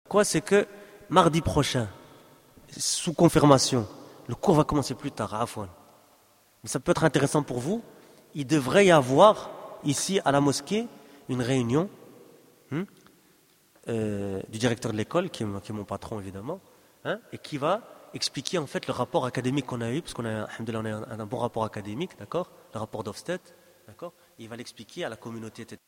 Quoi, c'est que mardi prochain, sous confirmation, le cours va commencer plus tard, à Afouane. Mais ça peut être intéressant pour vous. Il devrait y avoir ici à la mosquée une réunion du directeur de l'école, qui est mon patron évidemment, et qui va expliquer en fait le rapport académique qu'on a eu, parce qu'on a, alhamdoulilah, on a un bon rapport académique, d'accord, le rapport d'Ofsted, d'accord, il va l'expliquer à la communauté, etc.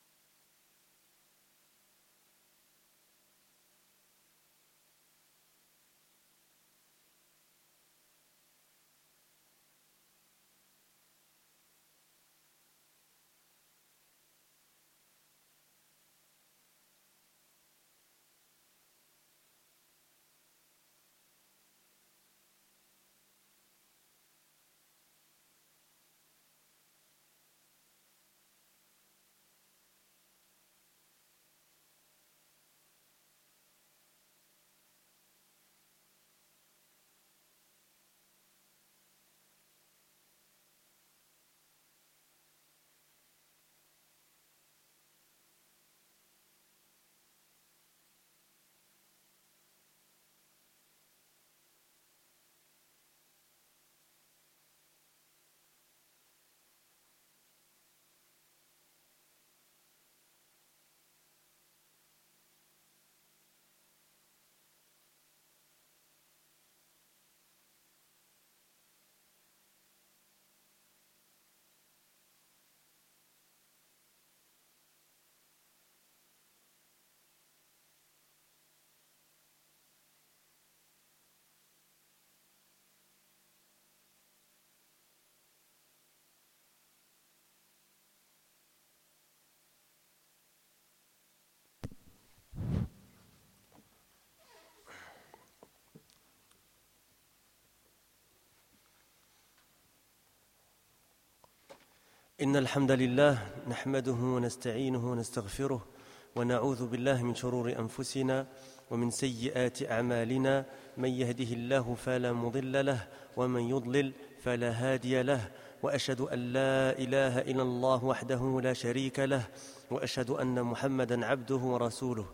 إن الحمد لله نحمده ونستعينه ونستغفره ونعوذ بالله من شرور أنفسنا ومن سيئات أعمالنا من يهده الله فلا مضل له ومن يضلل فلا هادي له وأشهد أن لا إله إلا الله وحده لا شريك له وأشهد أن محمدًا عبده ورسوله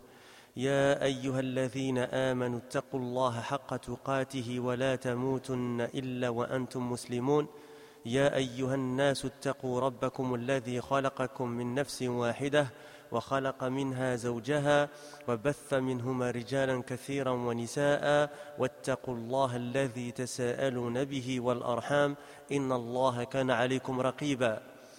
يا أيها الذين آمنوا اتقوا الله حق تقاته ولا تموتن إلا وأنتم مسلمون يا أيها الناس اتقوا ربكم الذي خلقكم من نفس واحدة وخلق منها زوجها وبث منهما رجالا كثيرا ونساء واتقوا الله الذي تساءلون به والأرحام إن الله كان عليكم رقيبا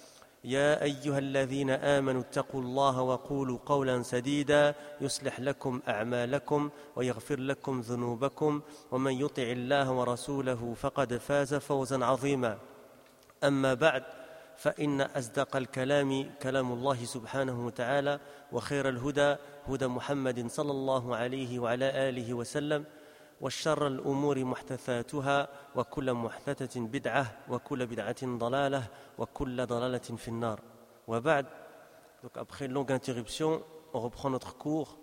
يا أيها الذين آمنوا اتقوا الله وقولوا قولا سديدا يصلح لكم أعمالكم ويغفر لكم ذنوبكم ومن يطع الله ورسوله فقد فاز فوزا عظيما أما بعد فإن أصدق الكلام كلام الله سبحانه وتعالى وخير الهدى هدى محمد صلى الله عليه وعلى آله وسلم والشر الأمور محدثاتها وكل محدثة بدعة وكل بدعة ضلالة وكل ضلالة في النار وبعد. Donc après une longue interruption, on reprend notre cours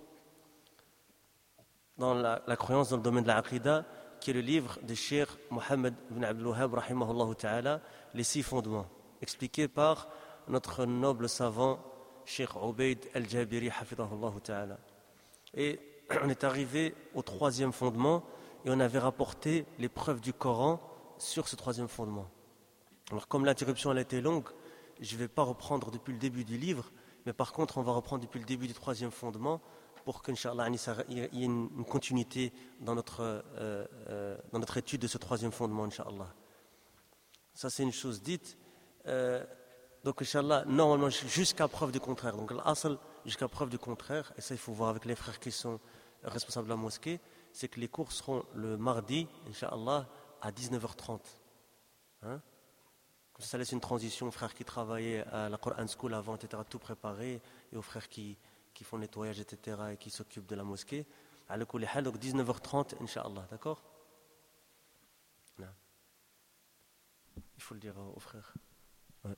dans la croyance dans le domaine de la Aqidah, qui est le livre de Cheikh Mohammed ibn Abdul Wahhab rahimahullah ta'ala, les 6 fondements, expliqué par notre noble savant Cheikh Ubayd al-Jabiri hafidahullah ta'ala. Et on est arrivé au 3e fondement et on avait rapporté les preuves du Coran sur ce 3e fondement. Alors comme l'interruption elle a été longue, je ne vais pas reprendre depuis le début du livre, mais par contre on va reprendre depuis le début du 3e fondement pour qu'Inch'Allah il y ait une continuité dans notre étude de ce 3e fondement, Inch'Allah. Ça c'est une chose dite. Donc Inch'Allah, normalement jusqu'à preuve du contraire. Donc l'asl jusqu'à preuve du contraire, et ça il faut voir avec les frères qui sont responsables de la mosquée, c'est que les cours seront le mardi, Inch'Allah, à 19h30. Ça laisse une transition aux frères qui travaillaient à la Quran School avant, etc., tout préparé, et aux frères qui font le nettoyage, etc., et qui s'occupent de la mosquée. Donc 19h30, Inch'Allah, d'accord? Il faut le dire aux frères. Ouais.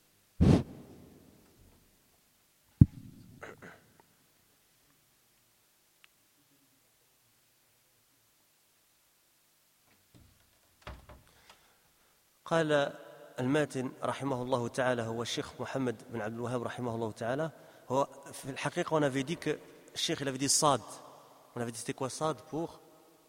قال الماتن رحمه الله تعالى هو الشيخ محمد بن عبد الوهاب رحمه الله تعالى. هو في الحقيقة on avait dit que الشيخ il avait dit صاد On avait dit c'était quoi Sad pour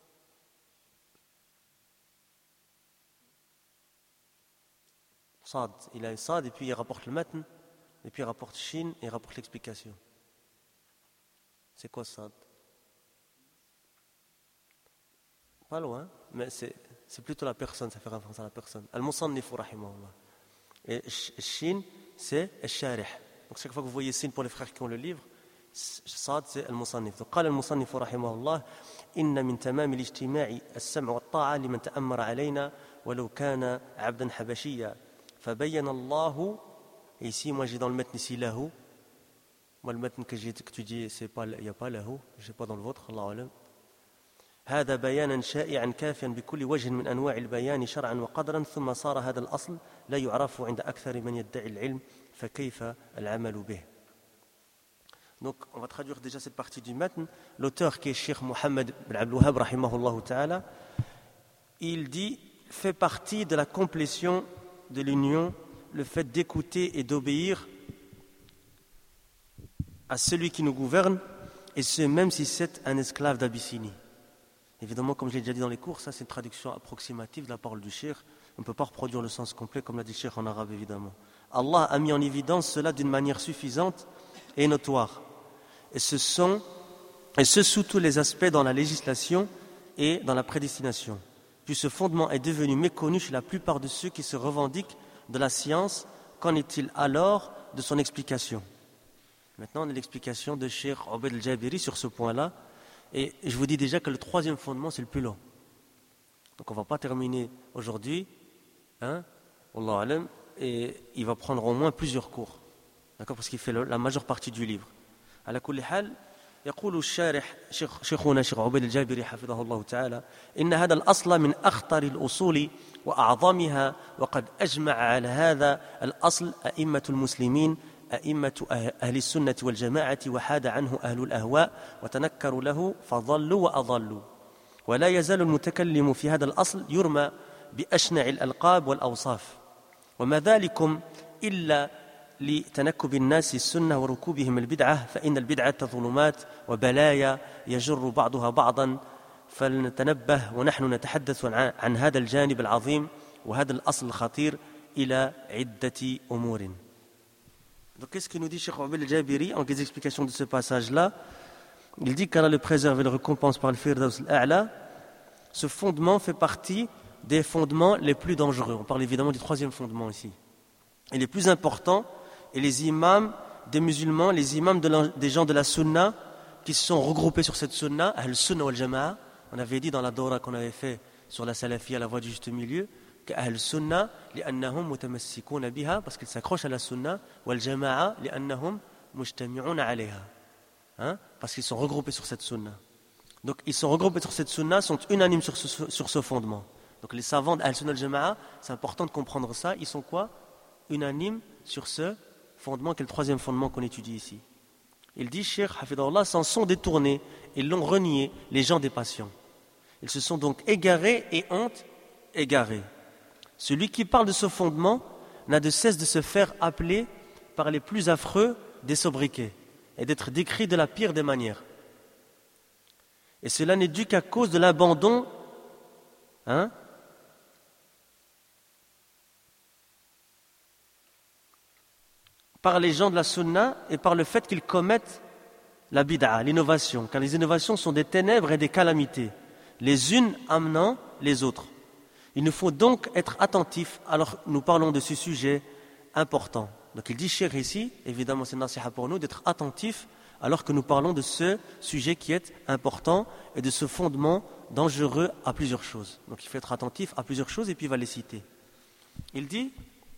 Sad. Il a un Sad et puis il rapporte le matn, et puis il rapporte Shin et il rapporte l'explication. C'est quoi Sad? Pas loin, mais c'est plutôt la personne, ça fait référence à la personne. Al-Musannif rahimahullah. Et Shin, c'est Al-Sharih. Donc chaque fois que vous voyez Sin pour les frères qui ont le livre, Sad c'est Al-Musannif. Donc قال المصنف رحمه الله إن من تمام الاجتماع السمع والطاعة لمن تأمر علينا ولو كان عبدا حبشيا فبين الله. Et ici moi j'ai dans le matn ici lahu. Moi le matn que tu dis c'est pas il y a pas lahu, je sais pas dans le vôtre, Allahu a'lam. هذا بيانا شائعا كافيا بكل وجه من أنواع البيان شرعا وقدرا ثم صار هذا الأصل لا يعرف عند أكثر من يدعي العلم فكيف العمل به. Donc on va traduire déjà cette partie du matn. L'auteur qui est Cheikh Mohammed bin Abdul Wahhab rahimahullah ta'ala, il dit fait partie de la complétion de l'union le fait d'écouter et d'obéir à celui qui nous gouverne, et ce même si c'est un esclave d'Abyssinie. Évidemment, comme je l'ai déjà dit dans les cours, ça c'est une traduction approximative de la parole du Cheikh. On ne peut pas reproduire le sens complet comme l'a dit Cheikh en arabe évidemment. Allah a mis en évidence cela d'une manière suffisante et notoire. Et ce sous tous les aspects dans la législation et dans la prédestination. Puis ce fondement est devenu méconnu chez la plupart de ceux qui se revendiquent de la science. Qu'en est-il alors de son explication? Maintenant, on a l'explication de Cheikh Obaid al-Jabiri sur ce point-là. Et je vous dis déjà que le troisième fondement, c'est le plus long. Donc on ne va pas terminer aujourd'hui, Wallahu alam, et il va prendre au moins plusieurs cours. D'accord, parce qu'il fait la majeure partie du livre. على كل حال يقول الشارح شيخنا شيخ عبيد الجابري حفظه الله تعالى إن هذا الأصل من أخطر الأصول وأعظمها وقد أجمع على هذا الأصل أئمة المسلمين أئمة أهل السنة والجماعة وحاد عنه أهل الأهواء وتنكروا له فضلوا وأضلوا ولا يزال المتكلم في هذا الأصل يرمى بأشنع الألقاب والأوصاف وما ذلكم إلا لتنكب الناس السنة وركوبهم البدعة فإن البدعة ظلمات وبلايا يجر بعضها بعضا فلنتنبه ونحن نتحدث عن هذا الجانب العظيم وهذا الأصل الخطير إلى عدة أمور. Donc qu'est-ce que nous dit Cheikh Obaid al-Jabiri en des explications de ce passage-là? Il dit qu'Allah le préserve et le récompense par le Firdaus al-A'la. Ce fondement fait partie des fondements les plus dangereux. On parle évidemment du troisième fondement ici. Et les plus importants, et les imams des musulmans, les imams des gens de la sunna qui se sont regroupés sur cette sunna, Ahl-Sunna wal-Jama'a. On avait dit dans la Dora qu'on avait fait sur la Salafiyya, la voie du juste milieu, qu'Ahl-Sunna, li'annahum mutamassikuna biha, parce qu'ils s'accrochent à la sunna, wal-Jama'a, li'annahum mujtami'una alayha. Parce qu'ils sont regroupés sur cette sunna. Donc ils sont regroupés sur cette sunna, sont unanimes sur ce fondement. Donc les savants d'Ahl-Sunna wal-Jama'a, c'est important de comprendre ça, ils sont quoi? Unanimes sur ce fondement qui est le troisième fondement qu'on étudie ici. Il dit, Cheikh Hafidahullah, s'en sont détournés, ils l'ont renié, les gens des passions. Ils se sont donc égarés et ont égaré. Celui qui parle de ce fondement n'a de cesse de se faire appeler par les plus affreux des sobriquets et d'être décrit de la pire des manières. Et cela n'est dû qu'à cause de l'abandon par les gens de la sunna et par le fait qu'ils commettent la bid'a, l'innovation, car les innovations sont des ténèbres et des calamités, les unes amenant les autres. Il nous faut donc être attentifs alors nous parlons de ce sujet important. Donc il dit cher ici, évidemment c'est nasiha pour nous, d'être attentifs alors que nous parlons de ce sujet qui est important et de ce fondement dangereux à plusieurs choses. Donc il faut être attentif à plusieurs choses et puis il va les citer. Il dit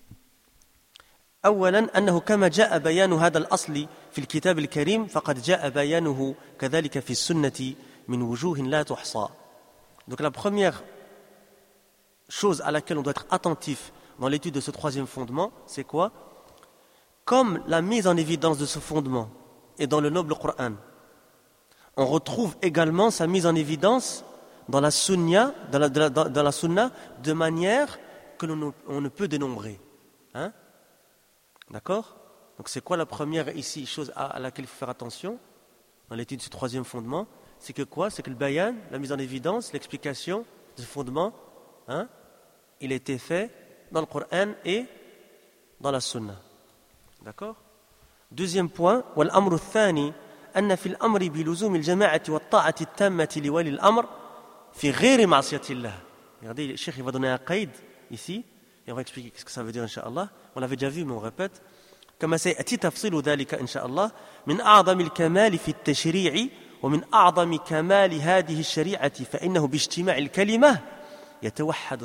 أولا أنه كما جاء بيان هذا الأصل في الكتاب الكريم فقد جاء بيانه كذلك في السنة من وجوه لا تحصى. Donc la première chose à laquelle on doit être attentif dans l'étude de ce troisième fondement, c'est quoi? Comme la mise en évidence de ce fondement est dans le noble Coran, on retrouve également sa mise en évidence dans la sunna, dans la sunna de manière que l'on ne peut dénombrer. D'accord? Donc c'est quoi la première ici chose à laquelle il faut faire attention dans l'étude de ce troisième fondement? c'est que quoi? C'est que le bayan, la mise en évidence, l'explication du fondement, il a été fait dans le Coran et dans la Sunna. D'accord? Deuxième point, والأمر الثاني أن في الأمر بلزوم الجماعة والطاعة التامة لولي الأمر في غير معصية الله. Regardez, le cheikh il va donner un qaïd ici et on va expliquer ce que ça veut dire incha'Allah. On l'avait déjà vu mais on répète. كما سيأتي تفصيل ذلك إن شاء الله من أعظم الكمال في التشريع ومن أعظم كمال هذه الشريعة فإنه باجتماع الكلمة يتوحد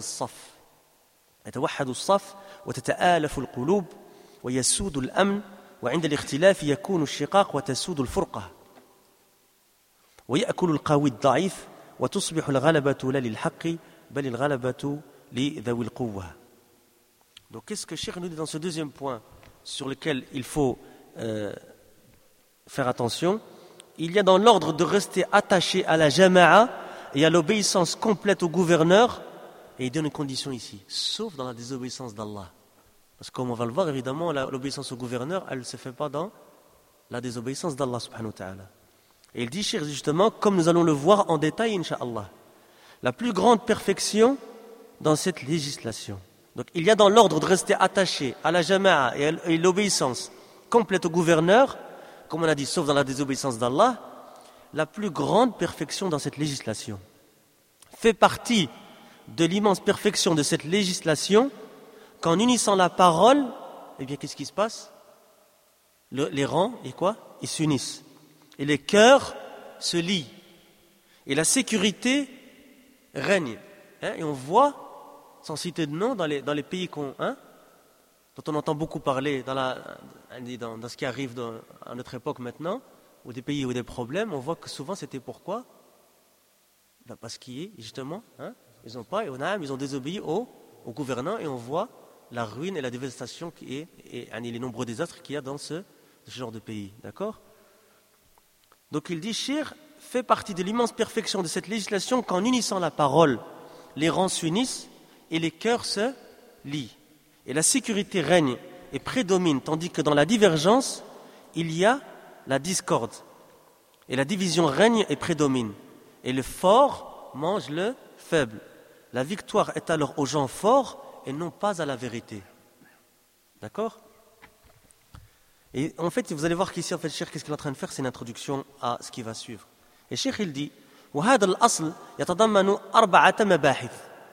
الصف وتتآلف القلوب ويسود الأمن وعند الاختلاف يكون الشقاق وتسود الفرقة ويأكل القوي الضعيف وتصبح الغلبة لا للحق بل الغلبة لذوي القوة. Donc qu'est-ce que Cheikh nous dit dans ce deuxième point sur lequel il faut faire attention? Il y a dans l'ordre de rester attaché à la jama'a et à l'obéissance complète au gouverneur, et il donne une condition ici, sauf dans la désobéissance d'Allah. Parce que comme on va le voir, évidemment, l'obéissance au gouverneur, elle ne se fait pas dans la désobéissance d'Allah subhanahu wa ta'ala. Et il dit, justement, comme nous allons le voir en détail, incha'Allah, la plus grande perfection dans cette législation. Donc il y a dans l'ordre de rester attaché à la jama'a et l'obéissance complète au gouverneur, comme on a dit, sauf dans la désobéissance d'Allah, la plus grande perfection dans cette législation. Fait partie de l'immense perfection de cette législation qu'en unissant la parole, eh bien qu'est-ce qui se passe? Les rangs, et quoi? Ils s'unissent. Et les cœurs se lient. Et la sécurité règne. Et on voit, sans citer de nom, dans les pays dont on entend beaucoup parler, dans ce qui arrive à notre époque maintenant, ou des pays où il y a des problèmes, on voit que souvent c'était pourquoi? Parce qu'ils, justement, ils ont désobéi au gouvernant, et on voit la ruine et la dévastation et les nombreux désastres qu'il y a dans ce genre de pays. D'accord? Donc il dit, Shir fait partie de l'immense perfection de cette législation qu'en unissant la parole, les rangs s'unissent et les cœurs se lient. Et la sécurité règne et prédomine, tandis que dans la divergence, il y a la discorde. Et la division règne et prédomine. Et le fort mange le faible. La victoire est alors aux gens forts et non pas à la vérité. D'accord? Et en fait, vous allez voir qu'ici, en fait, Cheikh, qu'est-ce qu'il est en train de faire? C'est une introduction à ce qui va suivre. Et Cheikh, il dit, وهذا الأصل يتضمن 4 مباحث.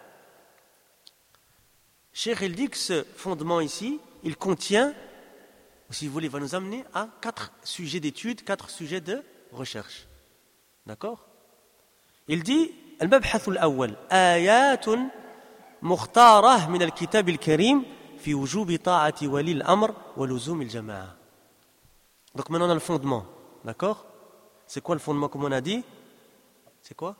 Cheikh, il dit que ce fondement ici, il contient, si vous voulez, il va nous amener à 4 sujets d'étude, 4 sujets de recherche. D'accord? Il dit, المبحث الأول آيات مختارة من الكتاب الكريم في وجوب طاعة ولي الأمر ولزوم الجماعة. Donc maintenant on a le fondement, d'accord? C'est quoi le fondement comme on a dit? C'est quoi?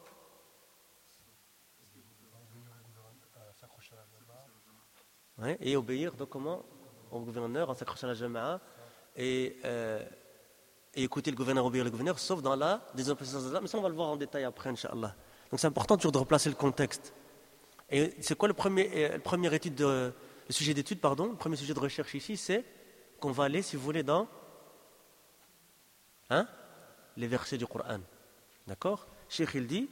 Ouais, et obéir donc comment? Au gouverneur en s'accrochant à la jama'a et écouter le gouverneur, obéir le gouverneur, sauf dans la désobéissance d'Allah. Mais ça on va le voir en détail après, Inch'Allah. Donc c'est important toujours de replacer le contexte. Et c'est quoi le sujet d'étude, le premier sujet de recherche ici, c'est qu'on va aller, si vous voulez, dans les versets du Coran. D'accord? Cheikh il dit,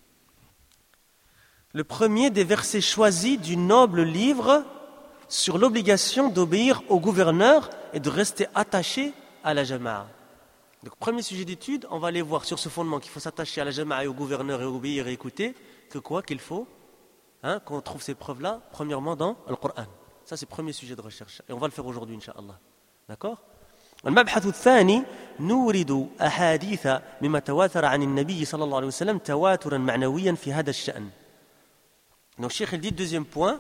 le premier des versets choisis du noble livre sur l'obligation d'obéir au gouverneur et de rester attaché à la jama'a. Donc premier sujet d'étude, on va aller voir sur ce fondement qu'il faut s'attacher à la jama'a et au gouverneur et obéir et écouter, que quoi qu'il faut, qu'on trouve ces preuves-là, premièrement dans le Coran. Ça c'est le premier sujet de recherche. Et on va le faire aujourd'hui, Inch'Allah. D'accord? المبحث الثاني نورد أحاديث مما تواتر عن النبي صلى الله عليه وسلم تواترا معنويا في هذا الشأن. Donc Cheikh il dit, deuxième point,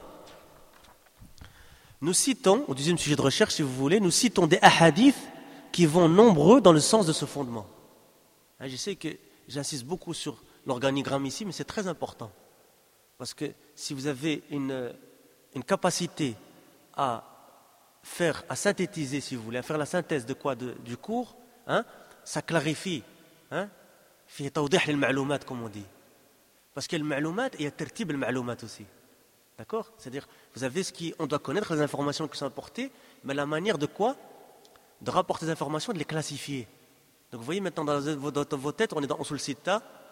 nous citons, au deuxième sujet de recherche si vous voulez, nous citons des ahadiths qui vont nombreux dans le sens de ce fondement. Je sais que j'insiste beaucoup sur l'organigramme ici, mais c'est très important. Parce que si vous avez une capacité à synthétiser, si vous voulez, à faire la synthèse de quoi du cours, ça clarifie. في توضيح للمعلومات, comme on dit. Parce que le ma'loumat, il y a tertib le ma'loumat aussi. D'accord? C'est-à-dire, vous avez on doit connaître les informations qui sont apportées, mais la manière de quoi? De rapporter des informations, de les classifier. Donc vous voyez maintenant dans vos têtes, on est dans Usul Sitta,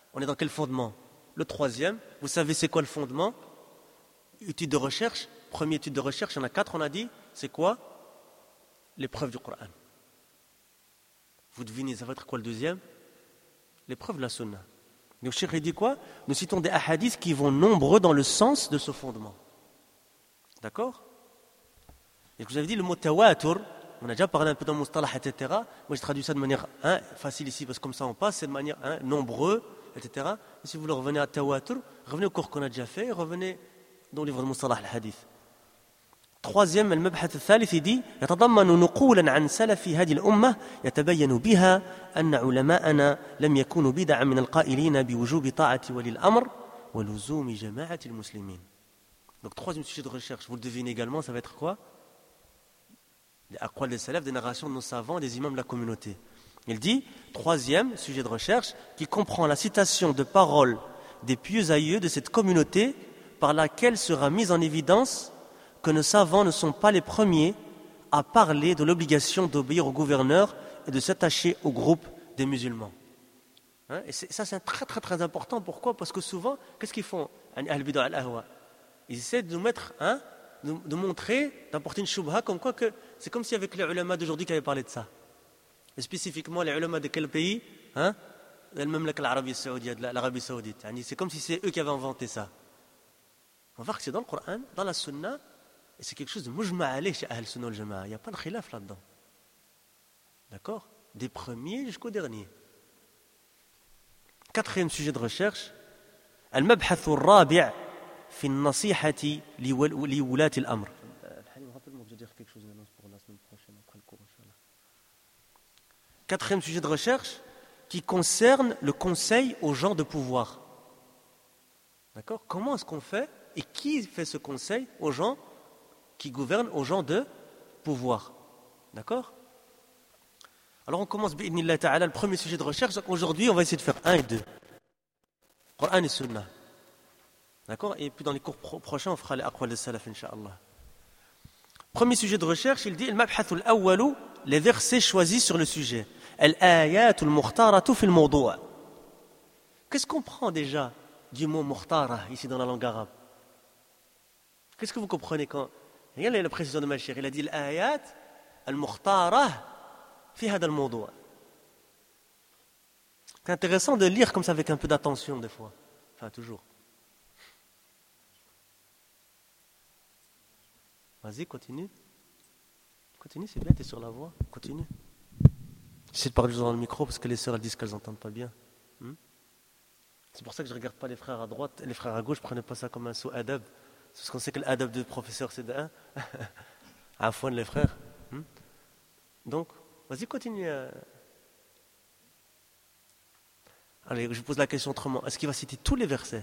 On est dans quel fondement? Le troisième. Vous savez c'est quoi le fondement? Étude de recherche. Première étude de recherche, il y en a 4, on a dit. C'est quoi? L'épreuve du Coran. Vous devinez, ça va être quoi le deuxième? L'épreuve de la sunna. Donc, Cheikh dit quoi? Nous citons des hadiths qui vont nombreux dans le sens de ce fondement. D'accord? Et que vous avez dit le mot tawatur, on a déjà parlé un peu dans mustalah, etc. Moi, je traduis ça de manière facile ici, parce que comme ça on passe, c'est de manière nombreux, etc. Et si vous voulez revenir à tawatur, revenez au cours qu'on a déjà fait, revenez dans le livre de mustalah al-hadith. Troisième, المبحث الثالث dit يتضمن نقولا عن سلف هذه الأمة يتبين بها أن علماءنا لم يكونوا بدعا من القائلين بوجوب طاعة ولي الأمر ولزوم جماعة المسلمين. Donc troisième sujet de recherche, vous le devinez également, ça va être quoi? Les aqwal des salaf, des narrations de nos savants, des imams de la communauté. Il dit, troisième sujet de recherche, qui comprend la citation de paroles des pieux aïeux de cette communauté par laquelle sera mise en évidence que nos savants ne sont pas les premiers à parler de l'obligation d'obéir au gouverneur et de s'attacher au groupe des musulmans. Et ça, c'est très très très important. Pourquoi? Parce que souvent, qu'est-ce qu'ils font? Ils essaient de nous mettre, de montrer, d'apporter une shubha, comme quoi que c'est comme s'il y avait que les ulama d'aujourd'hui qui avaient parlé de ça. Et spécifiquement les ulama de quel pays? Même l'Arabie Saoudite. C'est comme si c'est eux qui avaient inventé ça. On va voir que c'est dans le Coran, dans la Sunna, et c'est quelque chose de mujma' alayh chez Ahl Sunna wal Jama'a. Il n'y a pas de khilaf là-dedans. D'accord? Des premiers jusqu'au dernier. Quatrième sujet de recherche. Al-mabhath al-rabi' fi an-nasihati li wulati al-amr. Quatrième sujet de recherche qui concerne le conseil aux gens de pouvoir. D'accord? Comment est-ce qu'on fait et qui fait ce conseil aux gens qui gouvernent, aux gens de pouvoir? D'accord? Alors on commence bi'idhnillah ta'ala le premier sujet de recherche. Donc aujourd'hui on va essayer de faire 1 et 2. Coran et Sunna. D'accord? Et puis dans les cours prochains on fera les aqwal des salaf incha'Allah. Premier sujet de recherche, il dit al-mabhath al-awwal, les versets choisis sur le sujet. Al-ayat al-mukhtaratu fi al-mawdu'. Qu'est-ce qu'on prend déjà du mot mukhtara ici dans la langue arabe? Qu'est-ce que vous comprenez quand regardez la précision de Malchir, il a dit al-ayat al-mukhtara fi hada al-mawdu'. C'est intéressant de lire comme ça avec un peu d'attention des fois. Enfin toujours. Vas-y, continue. Continue, c'est bien, tu es sur la voie. Continue. J'essaie de parler dans le micro parce que les sœurs elles disent qu'elles n'entendent pas bien. C'est pour ça que je ne regarde pas les frères à droite et les frères à gauche. Je ne prenais pas ça comme un saut adab. Parce qu'on sait que l'adab de professeur c'est d'un. Afouane les frères. Donc, vas-y, continue. Allez, je pose la question autrement. Est-ce qu'il va citer tous les versets?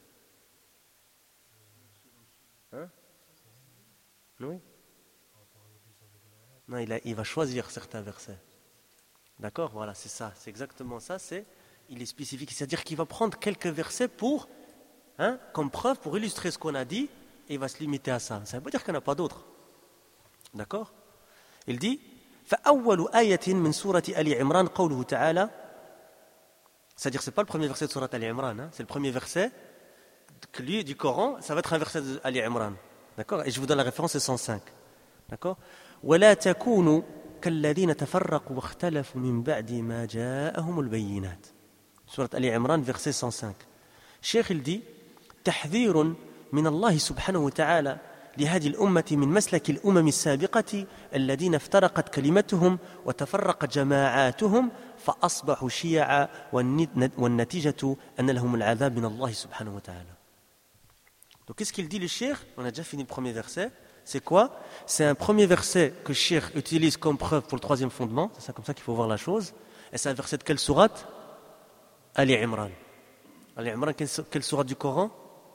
Oui. Non, il va choisir certains versets. D'accord? Voilà, c'est ça. C'est exactement ça. Il est spécifique. C'est-à-dire qu'il va prendre quelques versets pour, comme preuve, pour illustrer ce qu'on a dit, et il va se limiter à ça. Ça ne veut pas dire qu'il n'y en a pas d'autres. D'accord? Il dit فَأَوَّلُ آيَةٍ مِنْ سُورَةِ آلِ عِمْرَانَ قَوْلُهُ تَعَالَى. C'est-à-dire que ce n'est pas le premier verset de Surat Ali Imran, c'est le premier verset du Coran, ça va être un verset d'Ali Imran. D'accord? Et je vous donne la référence, c'est 105. D'accord? وَلَا تَكُونُوا كَالَّذِينَ تَفَرَّقُوا وَاخْتَلَفُوا مِنْ بَعْدِ مَا جَاءَهُمُ الْبَيِّنَاتِ. Surat Ali Imran, verset 105. Cheikh il dit تحذير من الله سبحانه وتعالى لهذه الأمة من مسلك الأمم السابقة الذين افترقت كلمتهم وتفرقت جماعاتهم فأصبحوا شيعا والنتيجة أن لهم العذاب من الله سبحانه وتعالى. Donc qu'est-ce qu'il dit le cheikh? On a déjà fini le premier verset. C'est quoi? C'est un premier verset que le cheikh utilise comme preuve pour le troisième fondement. C'est ça comme ça qu'il faut voir la chose. Et c'est un verset de quelle sourate? Ali Imran. Ali Imran, quelle sourate du Coran?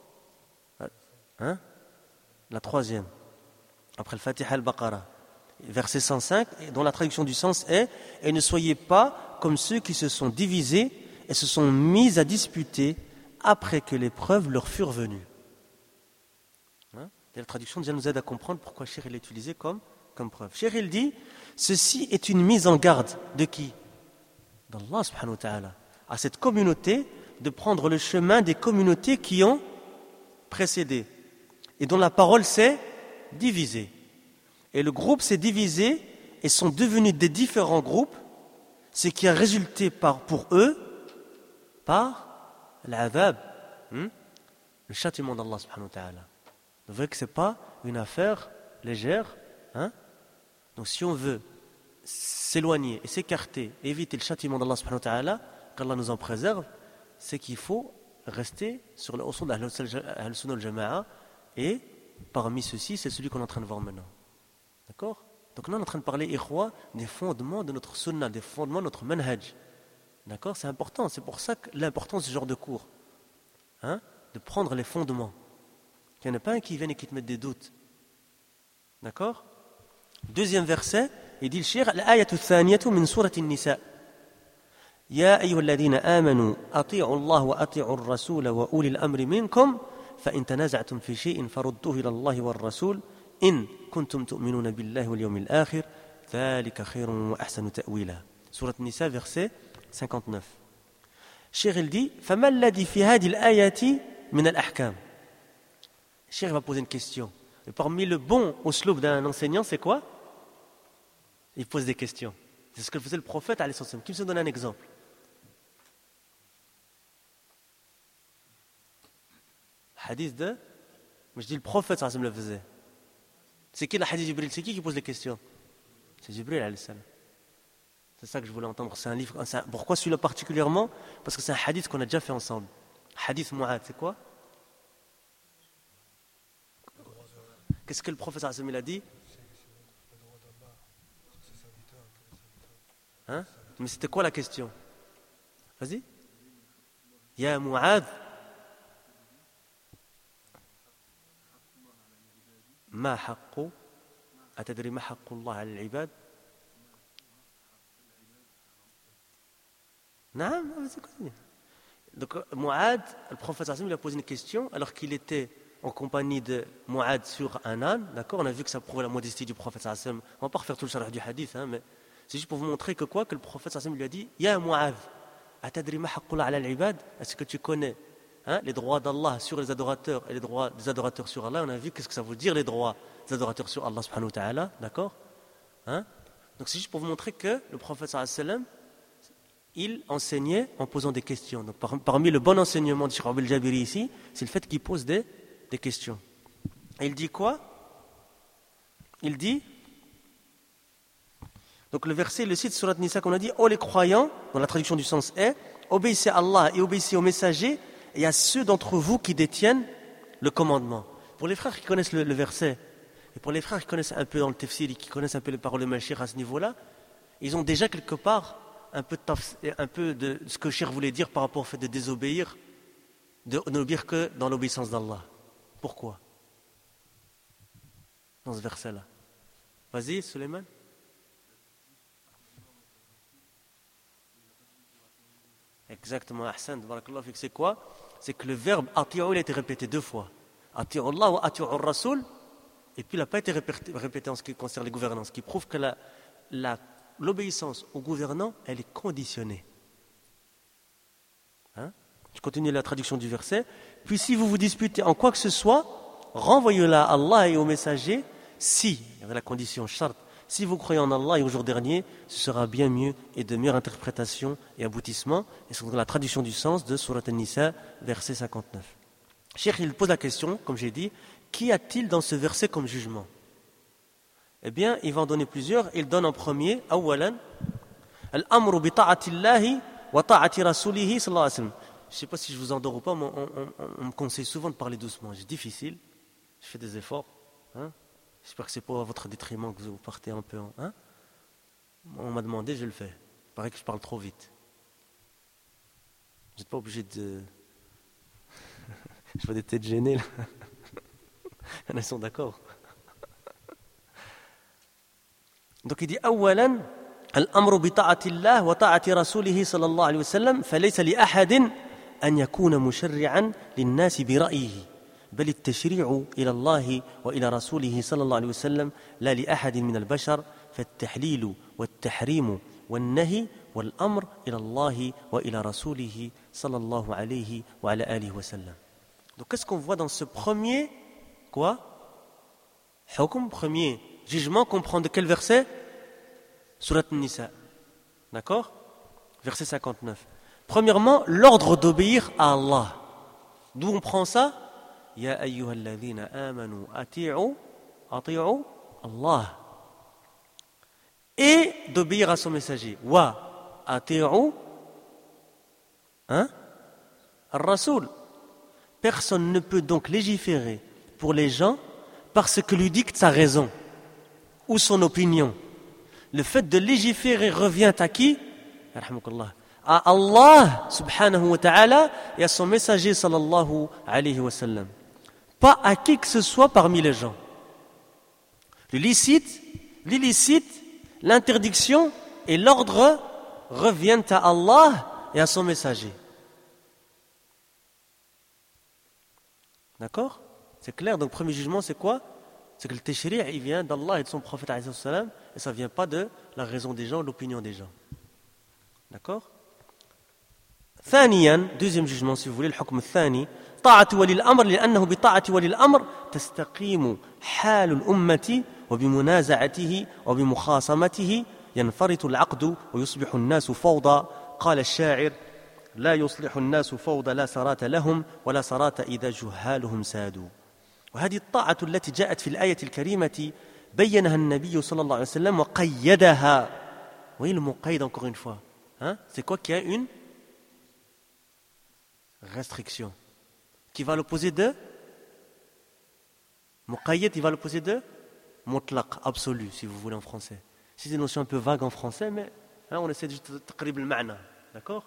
La troisième. Après le Fatiha al-Baqarah. Verset 105, dont la traduction du sens est « Et ne soyez pas comme ceux qui se sont divisés et se sont mis à disputer après que les preuves leur furent venues. » Et la traduction déjà nous aide à comprendre pourquoi Cheikh l'a utilisé comme preuve. Cheikh il dit « Ceci est une mise en garde de qui? D'Allah subhanahu wa ta'ala. À cette communauté de prendre le chemin des communautés qui ont précédé et dont la parole s'est divisée. Et le groupe s'est divisé et sont devenus des différents groupes, ce qui a résulté pour eux par l'adhab, le châtiment d'Allah subhanahu wa ta'ala. Vous voyez que ce n'est pas une affaire légère. Donc si on veut s'éloigner et s'écarter, éviter le châtiment d'Allah subhanahu wa ta'ala, qu'Allah nous en préserve, c'est qu'il faut rester sur le usul d'Ahl-Sunnah al-Jama'a, et parmi ceux-ci, c'est celui qu'on est en train de voir maintenant. D'accord? Donc là, on est en train de parler, ikhwa, des fondements de notre sunnah, des fondements de notre manhaj. D'accord? C'est important, c'est pour ça que l'importance de ce genre de cours. De prendre les fondements. Il n'y en a pas un qui vienne et qui te mette des doutes. D'accord? Deuxième verset, il dit le shir, l'ayatu thaniyatu min surati an-nisa. يا أيها الذين آمنوا أطيعوا الله وأطيعوا الرسول وأولي الأمر منكم فإن تنازعتم في شيء فردوه إلى الله والرسول إن كنتم تؤمنون بالله واليوم الآخر ذلك خير وأحسن تأويلا. سورة النساء verset 59. Cheikh il dit فما الذي في هذه الآيات من الأحكام. Cheikh va poser une question. Et parmi le bon usloub d'un enseignant, c'est quoi? Il pose des questions. C'est ce que faisait le prophète alayhi salam. Qui me donne un exemple? Hadith de... Mais je dis le prophète alayhi salam le faisait. C'est qui le hadith Jibril? C'est qui pose les questions? C'est Jibril alayhi salam. C'est ça que je voulais entendre. C'est un livre. Pourquoi celui-là particulièrement? Parce que c'est un hadith qu'on a déjà fait ensemble. Hadith Mu'ad, c'est quoi? Qu'est-ce que le prophète alayhi salam a dit? Mais c'était quoi la question? Vas-y. Ya Mu'ad, ma haqqu, atadri ma haqqu Allah ala al-ibad? Naam, vas-y, continue. Donc Mu'ad, le prophète sallallahu alayhi wa sallam, il a posé une question alors qu'il était en compagnie de Mu'ad sur un âne. D'accord, on a vu que ça prouve la modestie du prophète sallallahu alayhi wa sallam. On va pas refaire tout le sharh du hadith, mais c'est juste pour vous montrer que quoi? Que le prophète sallallahu alayhi wa sallam lui a dit Ya Mu'ad, atadri ma haqqu Allah ala al-ibad? Est-ce que tu connais les droits d'Allah sur les adorateurs et les droits des adorateurs sur Allah? On a vu qu'est-ce que ça veut dire les droits des adorateurs sur Allah subhanahu wa ta'ala. D'accord? Donc c'est juste pour vous montrer que le prophète sallallahu alayhi wa sallam, il enseignait en posant des questions. Donc parmi le bon enseignement de Cheikh Abdel Jabiri ici, c'est le fait qu'il pose des questions. Et il dit quoi? Il dit, donc le verset, le cite Surat Nisa qu'on a dit, « Oh les croyants », dans la traduction du sens est, « Obéissez à Allah et obéissez aux messagers et à ceux d'entre vous qui détiennent le commandement. » Pour les frères qui connaissent le verset, et pour les frères qui connaissent un peu dans le tafsir et qui connaissent un peu les paroles de Mashir à ce niveau-là, ils ont déjà quelque part un peu de ce que Cheikh voulait dire par rapport au fait de désobéir, de n'obéir que dans l'obéissance d'Allah. Pourquoi? Dans ce verset-là. Vas-y, Suleiman. Exactement, Ahsan, barakallahu fik. C'est quoi? C'est que le verbe ati'u, il a été répété 2 fois. Ati'u Allah wa ati'u Rasul. Et puis il n'a pas été répété en ce qui concerne les gouvernants. Ce qui prouve que l'obéissance aux gouvernants, elle est conditionnée. Je continue la traduction du verset. Puis si vous vous disputez en quoi que ce soit, renvoyez-la à Allah et aux messagers. Si, il y avait la condition, shart, si vous croyez en Allah et au jour dernier, ce sera bien mieux et de meilleure interprétation et aboutissement. Et c'est la traduction du sens de Surat An-Nisa, verset 59. Cheikh, il pose la question, comme j'ai dit, qu'y a-t-il dans ce verset comme jugement? Eh bien, il va en donner plusieurs. Il donne en premier, awalan, al-amru bi ta'atillahi wa ta'ati rasulihi sallallahu alayhi wa sallam. Je ne sais pas si je vous endors ou pas, mais on me conseille souvent de parler doucement. C'est difficile, je fais des efforts. J'espère que ce n'est pas à votre détriment que vous partez un peu. On m'a demandé, je le fais. Il paraît que je parle trop vite. Vous n'êtes pas obligé de... Je vois des têtes gênées là. Ils sont d'accord. Donc il dit أولا الأمر بطاعة الله وطاعة رسوله صلى الله عليه وسلم فليس لأحد أن يكون مشرعا للناس برأيه بل التشريع إلى الله وإلى رسوله صلى الله عليه وسلم لا لأحد من البشر فالتحليل والتحريم والنهي والأمر إلى الله وإلى رسوله sallallahu alayhi wa ala alihi wa sallam. Donc qu'est-ce qu'on voit dans ce premier quoi? Hukm, premier jugement qu'on prend de quel verset? Surat An-Nisa. D'accord? Verset 59. Premièrement, l'ordre d'obéir à Allah. D'où on prend ça? Ya ayyuhalladhina amanu ati'u Allah. Et d'obéir à son messager. Wa ati'u ar-rasul. Personne ne peut donc légiférer pour les gens parce que lui dicte sa raison ou son opinion. Le fait de légiférer revient à qui? À Allah subhanahu wa ta'ala et à son messager sallallahu alayhi wa sallam. Pas à qui que ce soit parmi les gens. L'illicite, l'interdiction et l'ordre reviennent à Allah et à son messager. D'accord? C'est clair? Donc, premier jugement, c'est quoi? C'est que le tashri' il vient d'Allah et de son prophète alayhi salam, et ça ne vient pas de la raison des gens, l'opinion des gens. D'accord? ثانيا, deuxième jugement si vous voulez, الحكم الثاني طاعة ولي الأمر لأنه بطاعة ولي الأمر تستقيم حال الأمة وبمنازعته وبمخاصمته ينفرط العقد ويصبح الناس فوضى قال الشاعر لا يصلح الناس فوضى لا سرات لهم ولا سرات إذا جهالهم سادوا. وهذه الطاعة التي جاءت في الآية الكريمة بينها النبي صلى الله عليه وسلم وقيدها. Vous voyez le mot qaïd encore une fois. C'est quoi qui a une restriction qui va à l'opposé de muqayyad, il va à l'opposé de mutlaq, absolu si vous voulez en français. C'est une notion un peu vague en français, mais là on essaie de taqrib al-ma'na. D'accord?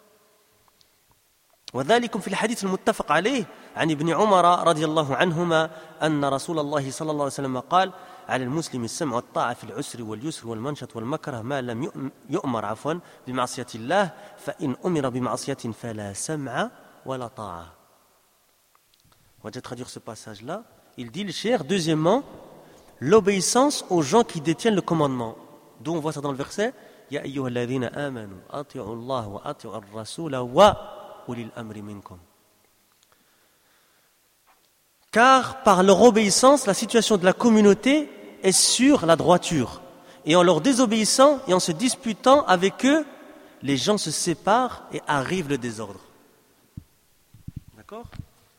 وذلك في الحديث المتفق عليه عن ابن عمر رضي الله عنهما أن رسول الله صلى الله عليه وسلم قال على المسلم السمع والطاعة في العسر واليسر والمنشط والمكره ما لم يؤمر بمعصية الله فإن أمر بمعصية فلا سمع ولا طاعة. On va déjà traduire ce passage-là. Il dit le cher, deuxièmement, l'obéissance aux gens qui détiennent le commandement. D'où on voit ça dans le verset Ya ayyuhalladhina amanu ati'u Allah wa ati'u ar-rasula wa ulil amri minkum. Car par leur obéissance, la situation de la communauté est sur la droiture. Et en leur désobéissant et en se disputant avec eux, les gens se séparent et arrive le désordre. D'accord?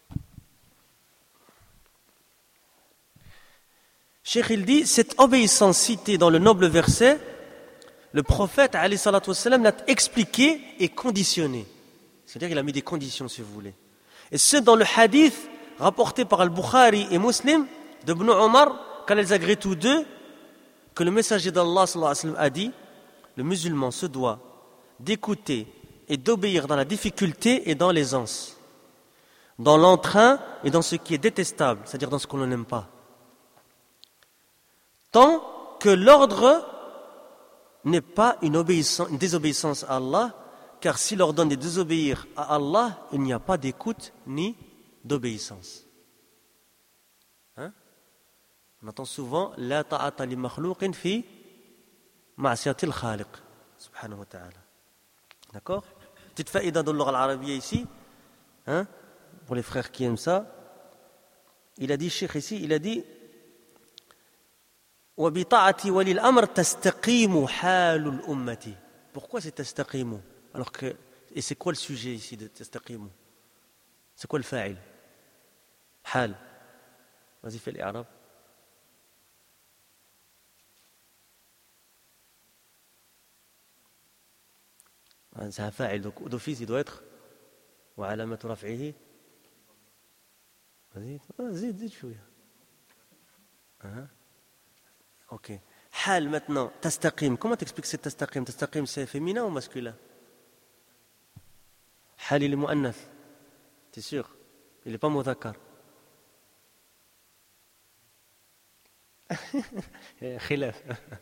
Cheikh il dit, cette obéissance citée dans le noble verset, le prophète alayhi salatu wassalam l'a expliqué et conditionné. C'est-à-dire qu'il a mis des conditions si vous voulez. Et ce dans le hadith rapporté par Al-Bukhari et Muslim d'Ibn Omar, quand ils agrèent tous deux, que le messager d'Allah sallallahu alayhi wa sallam a dit, le musulman se doit d'écouter et d'obéir dans la difficulté et dans l'aisance, dans l'entrain et dans ce qui est détestable, c'est-à-dire dans ce qu'on n'aime pas. Tant que l'ordre n'est pas une désobéissance à Allah, car s'il ordonne de désobéir à Allah, il n'y a pas d'écoute ni d'obéissance. On entend souvent La ta'ata li makhlouqin fi ma'siyatil khaliq subhanahu wa ta'ala. D'accord? Petite faïda dans l'oral arabiya ici, pour les frères qui aiment ça. Il a dit, Cheikh ici, il a dit Wa bi ta'ati walil amr tastaqimu halul ummati. Pourquoi c'est tastaqimu? Alors que, et c'est quoi le sujet ici de tastaqimu? C'est quoi le fa'il? Hal. Vas-y, fais l'Arab. C'est un fa'il, donc d'office il doit être wa alamatu raf'ihi. Vas-y, zid chouïa. Ok. Hal maintenant, tastaqim. Comment t'expliques c'est tastaqim? Tastaqim c'est féminin ou masculin? Hal il est mu'annath. T'es sûr? Il n'est pas mudhakkar. Khilaf.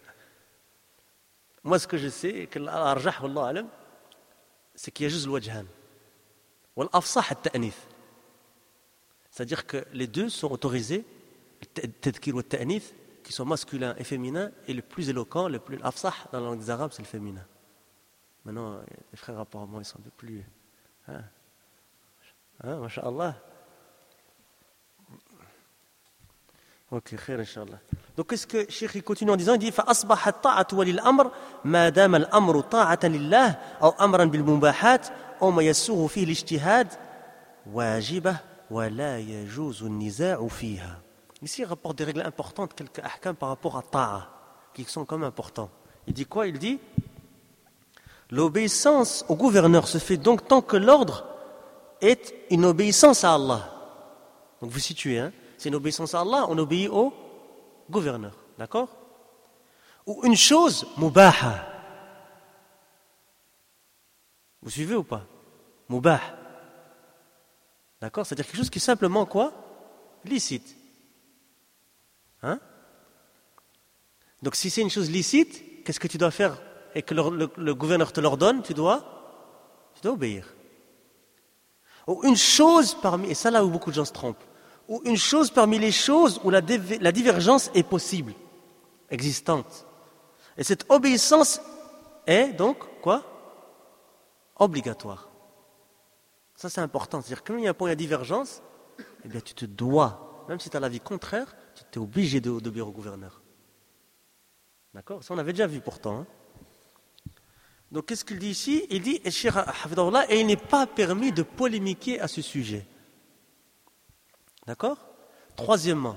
Moi ce que je sais, que l'arjah wallahu alam, c'est qu'il y a juste le wajhan. Wal afsah at-ta'nith. C'est-à-dire que les deux sont autorisés, le tadhkir ou le ta'nith, qui sont masculins et féminins, et le plus éloquent, le plus afsah dans la langue des Arabes, c'est le féminin. Maintenant, les frères apparemment, ils sont un peu plus Hein, masha'Allah. Ok, khair, Inch'Allah. Donc, qu'est-ce que Cheikh continue en disant? Il dit فَأَصْبَحَ الطَّاعَةُ وَلِلْأَمْرِ مَا دَامَ الْأَمْرُ طَاعَةً لِلَّهِ أو أمرا بالمباحات أو ما يسوغ فيه الاجتهاد واجبة ولا يجوز النزاع فيها. Ici, il rapporte des règles importantes, quelques ahkam par rapport à ta'a, qui sont quand même importants. Il dit quoi? Il dit l'obéissance au gouverneur se fait donc tant que l'ordre est une obéissance à Allah. Donc vous situez, hein? C'est une obéissance à Allah, on obéit au gouverneur, d'accord? Ou une chose mubaha. Vous suivez ou pas? Mubah. D'accord? C'est-à-dire quelque chose qui est simplement quoi? Licite. Hein? Donc si c'est une chose licite, qu'est-ce que tu dois faire et que le gouverneur te l'ordonne? Tu dois obéir. Ou une chose parmi, et ça là où beaucoup de gens se trompent, ou une chose parmi les choses où la divergence est possible, existante. Et cette obéissance est donc quoi? Obligatoire. Ça c'est important. C'est-à-dire que quand il y a un point de divergence, eh bien tu te dois, même si tu as l'avis contraire, tu es obligé d'obéir au gouverneur. D'accord? Ça on avait déjà vu pourtant. Hein? Donc qu'est-ce qu'il dit ici? Il dit, et il n'est pas permis de polémiquer à ce sujet. D'accord? Troisièmement,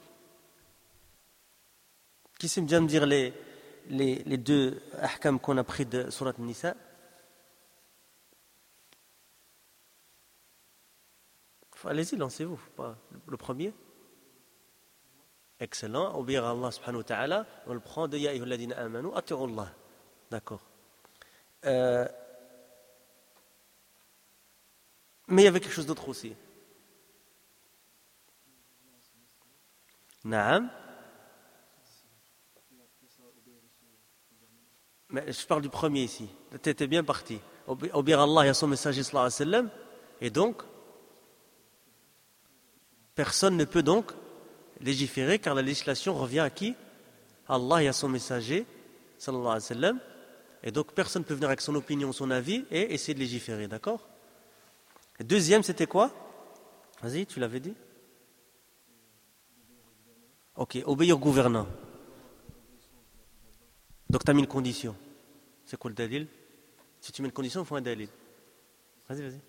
qui sait bien me dire les deux ahkam qu'on a pris de Surat Nisa? Allez-y, lancez-vous. Pas le premier? Excellent. Obéir à Allah subhanahu wa ta'ala. On le prend de Ya ayyuhalladhina amanu ati'u Allah. D'accord. Mais il y avait quelque chose d'autre aussi. Naam. Mais je parle du premier ici. Tu étais bien parti. Obéir à Allah et à son messager sallallahu alayhi wa sallam. Et donc, personne ne peut donc légiférer car la législation revient à qui? À Allah et à son messager sallallahu alayhi wa sallam. Et donc personne ne peut venir avec son opinion, son avis et essayer de légiférer, d'accord? Et deuxième, c'était quoi? Vas-y, tu l'avais dit? Ok, obéir au gouvernant. Donc tu as mis une condition. C'est quoi le dalil? Si tu mets une condition, il faut un dalil. Vas-y.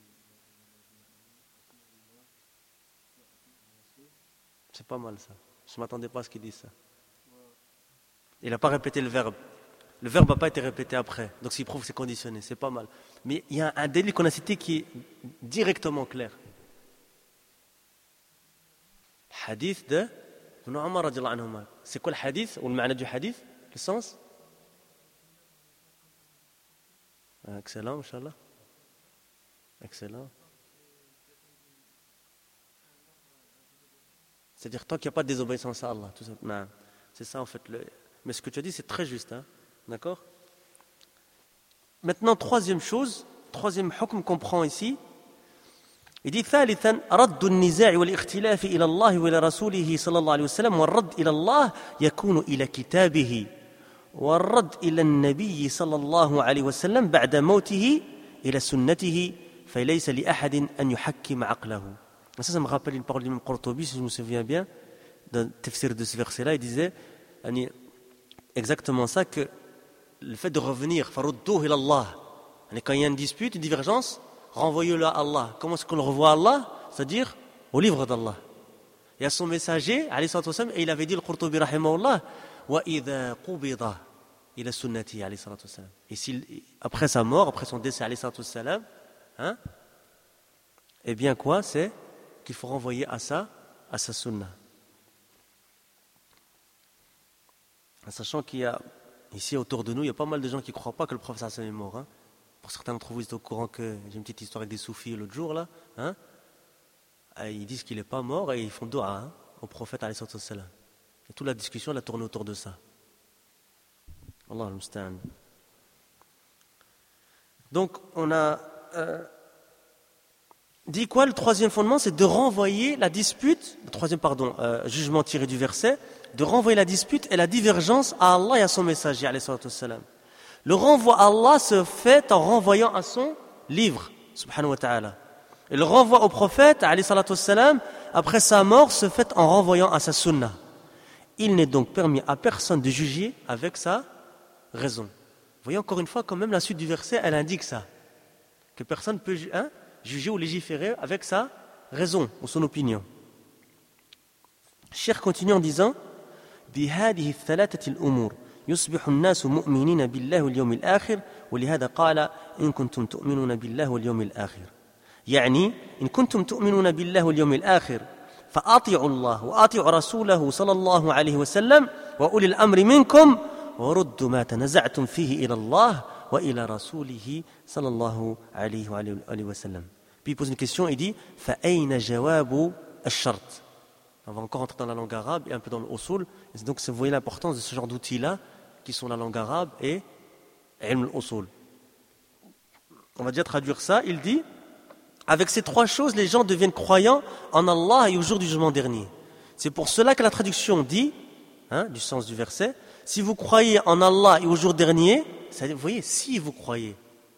C'est pas mal ça. Je ne m'attendais pas à ce qu'il dise ça. Il n'a pas répété le verbe. Le verbe n'a pas été répété après. Donc s'il prouve que c'est conditionné, c'est pas mal. Mais il y a un délit qu'on a cité qui est directement clair. Hadith de Ibn Umar radiallahu anhuma. C'est quoi le hadith ou le ma'na du hadith? Le sens? Excellent, Inch'Allah. Excellent. C'est-à-dire tant qu'il n'y a pas de désobéissance à Allah. Tout ça. Non. C'est ça en fait. Mais ce que tu as dit, c'est très juste. Hein? D'accord? Maintenant, troisième hukm qu'on prend ici. Il dit ثالثا رد النزاع والاختلاف إلى الله وإلى رسوله صلى الله عليه وسلم والرد إلى الله يكون إلى كتابه والرد إلى النبي صلى الله عليه وسلم بعد موته إلى سنته فليس لأحد أن يحكم عقله. Ça me rappelle une parole du même Qurtubi, si je me souviens bien, dans le tafsir de ce verset-là, il disait exactement ça, que le fait de revenir, farudduhu ila Allah, quand il y a une dispute, une divergence, renvoyez-le à Allah. Comment est-ce qu'on le revoit à Allah? C'est-à-dire au livre d'Allah. Et à son messager, alayhi salatu wassalam, et il avait dit le Qurtubi rahimahullah, wa idha qubida ila sunnati alayhi salatu wassalam. Et après sa mort, après son décès alayhi salatu wassalam, eh bien quoi? C'est qu'il faut renvoyer à sa sunna. En sachant qu'il y a ici autour de nous, il y a pas mal de gens qui ne croient pas que le prophète sallallahu alayhi wa sallam est mort. Pour certains d'entre vous, ils étaient au courant que j'ai une petite histoire avec des soufis l'autre jour là. Ils disent qu'il n'est pas mort et ils font doua au prophète alayhi salatu wassalam. Et toute la discussion elle a tourné autour de ça. Allah al-Musta'an. Donc on a dit quoi? Le troisième fondement, c'est de renvoyer la dispute, jugement tiré du verset, de renvoyer la dispute et la divergence à Allah et à son messager, alayhi salatu wassalam. Le renvoi à Allah se fait en renvoyant à son livre, subhanahu wa ta'ala. Et le renvoi au prophète, alayhi salatu wassalam, après sa mort, se fait en renvoyant à sa sunna. Il n'est donc permis à personne de juger avec sa raison. Vous voyez encore une fois, quand même, la suite du verset, elle indique ça. Que personne ne peut juger ou légiférer avec sa raison ou son opinion. Cheikh continue en disant بهذه الثلاثة الأمور يصبح الناس مؤمنين بالله واليوم الآخر ولهذا قال إن كنتم تؤمنون بالله واليوم الآخر يعني إن كنتم تؤمنون بالله واليوم الآخر فأطيعوا الله وأطيعوا رسوله صلى الله عليه وسلم وأولي الأمر منكم وردوا ما تنزعتم فيه إلى الله وإلى رسوله صلى الله عليه وآله وسلم. Puis il pose une question, il dit فأين جواب الشرط. On va encore entrer dans la langue arabe et un peu dans le usul. Et donc vous voyez l'importance de ce genre d'outils-là qui sont la langue arabe et ilm al-usul. On va déjà traduire ça. Il dit avec ces trois choses, les gens deviennent croyants en Allah et au jour du jugement dernier. C'est pour cela que la traduction dit, du sens du verset, si vous croyez en Allah et au jour dernier, c'est-à-dire, vous voyez, si vous croyez,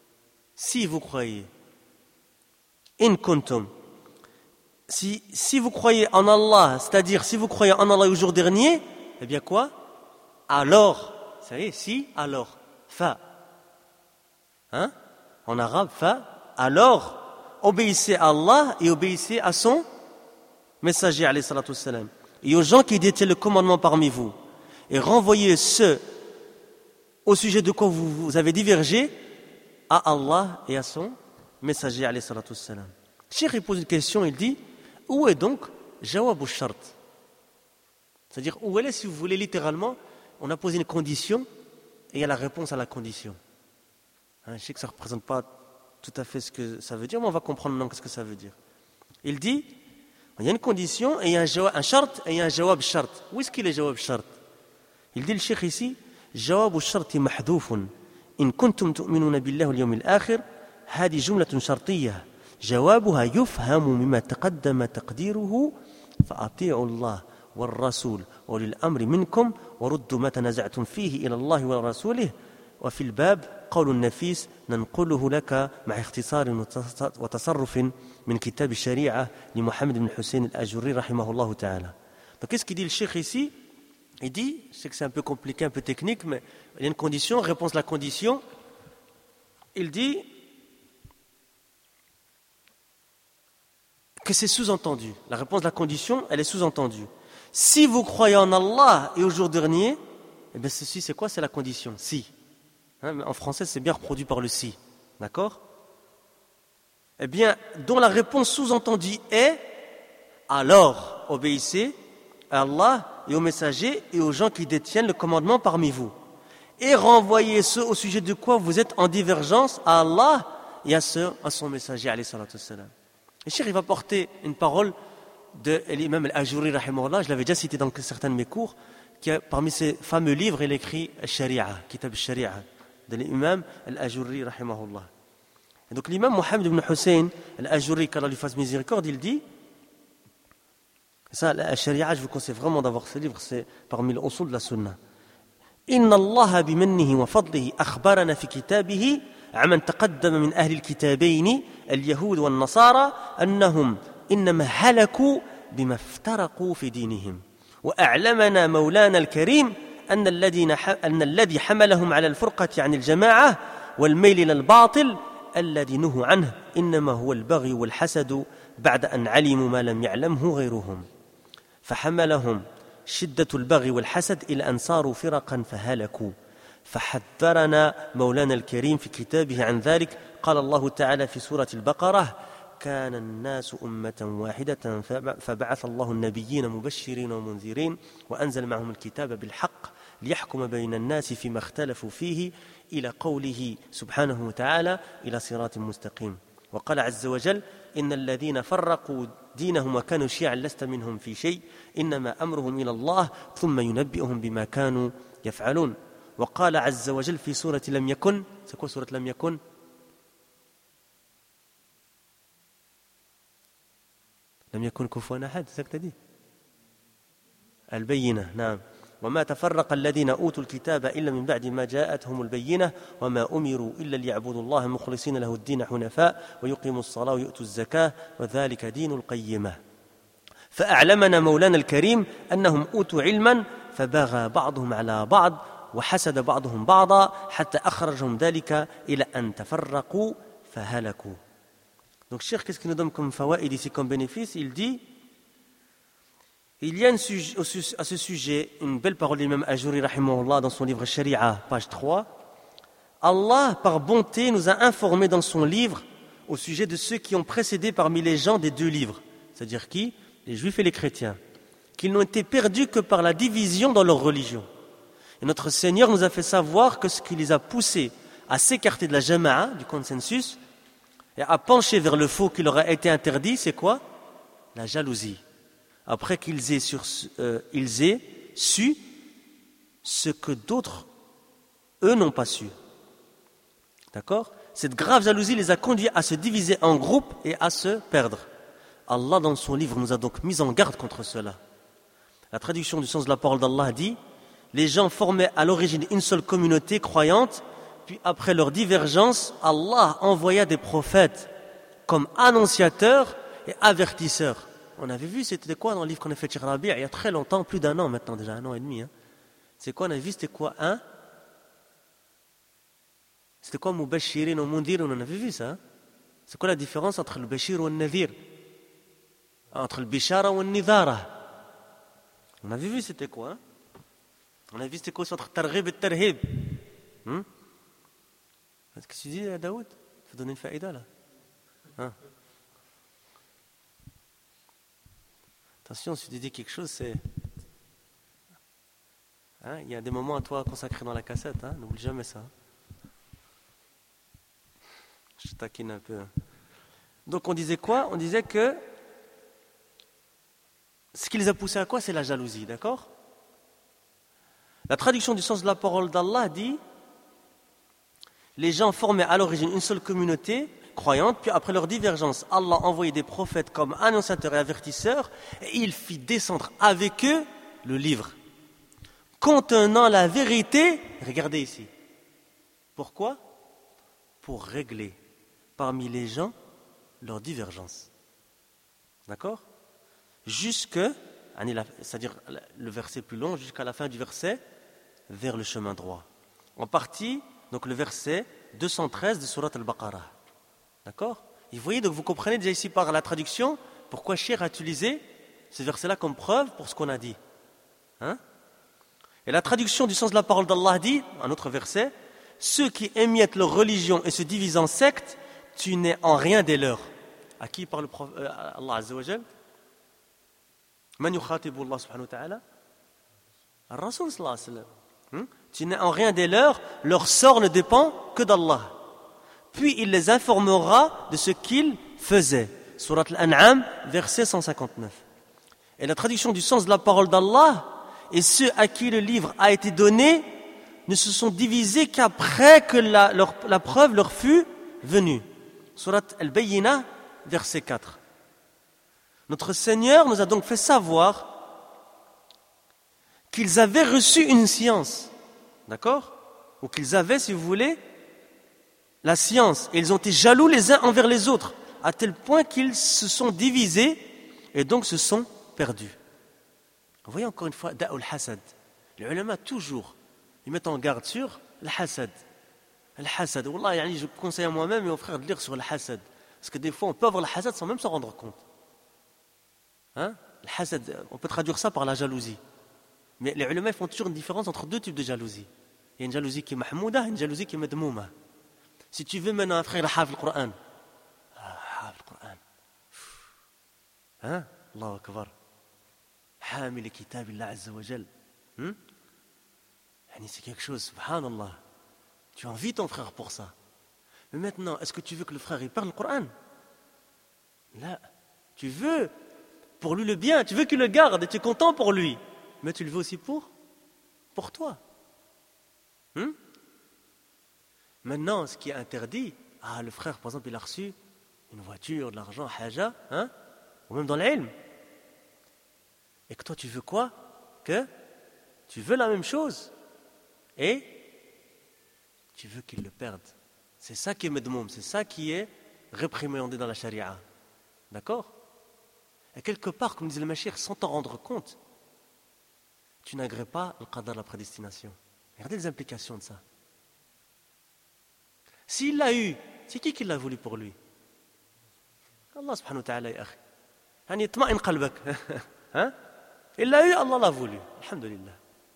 in kuntum, si vous croyez en Allah, c'est-à-dire si vous croyez en Allah et au jour dernier, eh bien quoi? Alors, vous savez, si, alors, fa, en arabe, fa, alors, obéissez à Allah et obéissez à son messager, alayhi salatu wassalam, et aux gens qui détiennent le commandement parmi vous, et renvoyez ceux au sujet de quoi vous avez divergé à Allah et à son messager, alayhi salatu wassalam. Cheikh il pose une question, il dit où est donc jawab al-shart? C'est-à-dire où elle est, si vous voulez, littéralement, on a posé une condition et il y a la réponse à la condition. Je sais que ça ne représente pas tout à fait ce que ça veut dire, mais on va comprendre maintenant ce que ça veut dire. Il dit, il y a une condition et il y a un shart et il y a un jawab shart. Où est-ce qu'il est jawab shart? Il dit le cheikh ici, jawab shart mahdoufun. In kuntum tu'minuna billahi wal yawmil akhir, hadi jumlatun shartiyyah. جوابها يفهم مما تقدم تقديره فأطيعوا الله والرسول وأولي الأمر منكم وردوا ما تنازعتم فيه إلى الله ورسوله وفي الباب قول النفيس ننقله لك مع اختصار وتصرف من كتاب الشريعة لمحمد بن حسين الأجري رحمه الله تعالى. Donc qu'est-ce qu'il dit le cheikh ici? Il dit, je sais que c'est un peu compliqué, un peu technique, mais il y a une condition, réponse à la condition. Il dit que c'est sous-entendu. La réponse de la condition, elle est sous-entendue. Si vous croyez en Allah et au jour dernier, eh bien ceci c'est quoi? C'est la condition. Si. En français, c'est bien reproduit par le si. D'accord? Eh bien, dont la réponse sous-entendue est alors obéissez à Allah et aux messagers et aux gens qui détiennent le commandement parmi vous. Et renvoyez ceux au sujet de quoi vous êtes en divergence à Allah et à son messager, alayhi salatu wassalam. Le cheikh, il va porter une parole de l'imam al-Ajuri, rahimahullah, je l'avais déjà cité dans certains de mes cours, qui a, parmi ses fameux livres, il écrit Al-Shari'a, Kitab al-Shari'a, de l'imam al-Ajuri, rahimahullah. Et donc l'imam Mohammed ibn Hussein al-Ajuri, qu'Allah lui fasse miséricorde, il dit, ça, Al-Shari'a, je vous conseille vraiment d'avoir ce livre, c'est parmi les usul de la sunna. Inna Allah bimannihi wa fadlihi akhbarana fi kitabihi عمن تقدم من أهل الكتابين اليهود والنصارى أنهم إنما هلكوا بما افترقوا في دينهم وأعلمنا مولانا الكريم أن الذي حملهم على الفرقة عن الجماعة والميل إلى الباطل الذي نهوا عنه إنما هو البغي والحسد بعد أن علموا ما لم يعلمه غيرهم فحملهم شدة البغي والحسد إلى أن صاروا فرقا فهلكوا فحذرنا مولانا الكريم في كتابه عن ذلك قال الله تعالى في سورة البقرة كان الناس أمة واحدة فبعث الله النبيين مبشرين ومنذرين وأنزل معهم الكتاب بالحق ليحكم بين الناس فيما اختلفوا فيه إلى قوله سبحانه وتعالى إلى صراط مستقيم وقال عز وجل إن الذين فرقوا دينهم وكانوا شيعا لست منهم في شيء إنما أمرهم إلى الله ثم ينبئهم بما كانوا يفعلون وقال عز وجل في سورة لم يكن c'est quoi سورة لم يكن لم يكن كفوا أحد c'est ça que tu as dit البينة نعم وما تفرق الذين أوتوا الكتاب إلا من بعد ما جاءتهم البينة وما أمروا إلا ليعبدوا الله مخلصين له الدين حنفاء ويقيموا الصلاة ويؤتوا الزكاة وذلك دين القيمة فأعلمنا مولانا الكريم أنهم أوتوا علما فبغى بعضهم على بعض وحسد بعضهم بعضا حتى أخرجهم ذلك إلى أن تفرقوا فهلكوا. Donc Cheikh, qu'est-ce qu'il nous donne comme fawaïd ici, comme bénéfice? Il dit, il y a à ce sujet une belle parole de l'imam Ajuri rahimahullah dans son livre Sharia, page 3. Allah, par bonté, nous a informé dans son livre au sujet de ceux qui ont précédé parmi les gens des deux livres, c'est-à-dire qui? Les juifs et les chrétiens, qu'ils n'ont été perdus que par la division dans leur religion. Et notre Seigneur nous a fait savoir que ce qui les a poussés à s'écarter de la jama'a, du consensus, et à pencher vers le faux qui leur a été interdit, c'est quoi? La jalousie. Après qu'ils aient su ce que d'autres, eux, n'ont pas su. D'accord? Cette grave jalousie les a conduits à se diviser en groupes et à se perdre. Allah, dans son livre, nous a donc mis en garde contre cela. La traduction du sens de la parole d'Allah dit: les gens formaient à l'origine une seule communauté croyante, puis après leur divergence, Allah envoya des prophètes comme annonciateurs et avertisseurs. On avait vu, c'était quoi dans le livre qu'on a fait de Cheikh Rabi' il y a très longtemps, plus d'un an maintenant, déjà 1 an et demi. C'est quoi, on a vu, c'était quoi? C'était quoi Mubashirin ou Mundir? On en avait vu ça. C'est quoi la différence entre le Bashir ou le Nadir? Entre le Bishara ou le Nidara? On avait vu, c'était quoi? On a vu, c'était quoi entre Targhib et Tarhib? Qu'est-ce que tu dis, Daoud? Il faut donner une faïda là. Attention, si tu dis quelque chose, c'est... il y a des moments à toi consacrés dans la cassette, n'oublie jamais ça. Je taquine un peu. Donc on disait quoi? On disait que ce qui les a poussés à quoi? C'est la jalousie, d'accord? La traduction du sens de la parole d'Allah dit: les gens formaient à l'origine une seule communauté croyante, puis après leur divergence, Allah envoyait des prophètes comme annonciateurs et avertisseurs, et il fit descendre avec eux le livre, contenant la vérité. Regardez ici. Pourquoi? Pour régler parmi les gens leurs divergences. D'accord? C'est-à-dire le verset plus long, jusqu'à la fin du verset, vers le chemin droit. En partie, donc le verset 213 de Surat Al-Baqarah. D'accord? Et vous voyez, donc vous comprenez déjà ici par la traduction pourquoi Cheikh a utilisé ce verset-là comme preuve pour ce qu'on a dit. Et la traduction du sens de la parole d'Allah dit, un autre verset: ceux qui émiettent leur religion et se divisent en sectes, tu n'es en rien des leurs. À qui parle Allah Azza wa Jal? Man yukhatibu Allah subhanahu wa ta'ala? Ar-Rasul sallallahu alayhi wa sallam. Tu n'es en rien des leurs, leur sort ne dépend que d'Allah. Puis il les informera de ce qu'ils faisaient. Surat Al-An'am, verset 159. Et la traduction du sens de la parole d'Allah: et ceux à qui le livre a été donné ne se sont divisés qu'après que la preuve leur fut venue. Surat Al-Bayyinah, verset 4. Notre Seigneur nous a donc fait savoir qu'ils avaient reçu une science, d'accord? Ou qu'ils avaient, si vous voulez, la science. Et ils ont été jaloux les uns envers les autres, à tel point qu'ils se sont divisés et donc se sont perdus. Vous voyez encore une fois, da'ul hasad. Les ulama toujours, ils mettent en garde sur le hasad. Le hasad, wallah, je conseille à moi-même et aux frères de lire sur le hasad. Parce que des fois, on peut avoir le hasad sans même s'en rendre compte. Le hasad, on peut traduire ça par la jalousie. Mais les ulama font toujours une différence entre deux types de jalousie. Il y a une jalousie qui est mahmouda et une jalousie qui est madmouma. Si tu veux maintenant un frère hafid le Coran, hafid le Coran, Allahu Akbar, hamil kitab Allah Azza wa Jal, c'est quelque chose, subhanallah. Tu envies ton frère pour ça. Mais maintenant, est-ce que tu veux que le frère il parle le Coran? Là, tu veux pour lui le bien, tu veux qu'il le garde et tu es content pour lui. Mais tu le veux aussi pour toi. Maintenant, ce qui est interdit, le frère, par exemple, il a reçu une voiture, de l'argent, haja, ou même dans l'ilm. Et que toi, tu veux quoi? Que Tu veux la même chose et tu veux qu'ils le perdent. C'est ça qui est medmoum, c'est ça qui est réprimandé dans la charia. D'accord? Et quelque part, comme disait le Machir, sans t'en rendre compte, tu n'agrées pas le qadar, la prédestination. Regardez les implications de ça. S'il l'a eu, c'est qui l'a voulu pour lui? Allah subhanahu wa ta'ala, ya akhi. Yani itma'in qalbak. Hein? Il l'a eu, Allah l'a voulu. Alhamdulillah.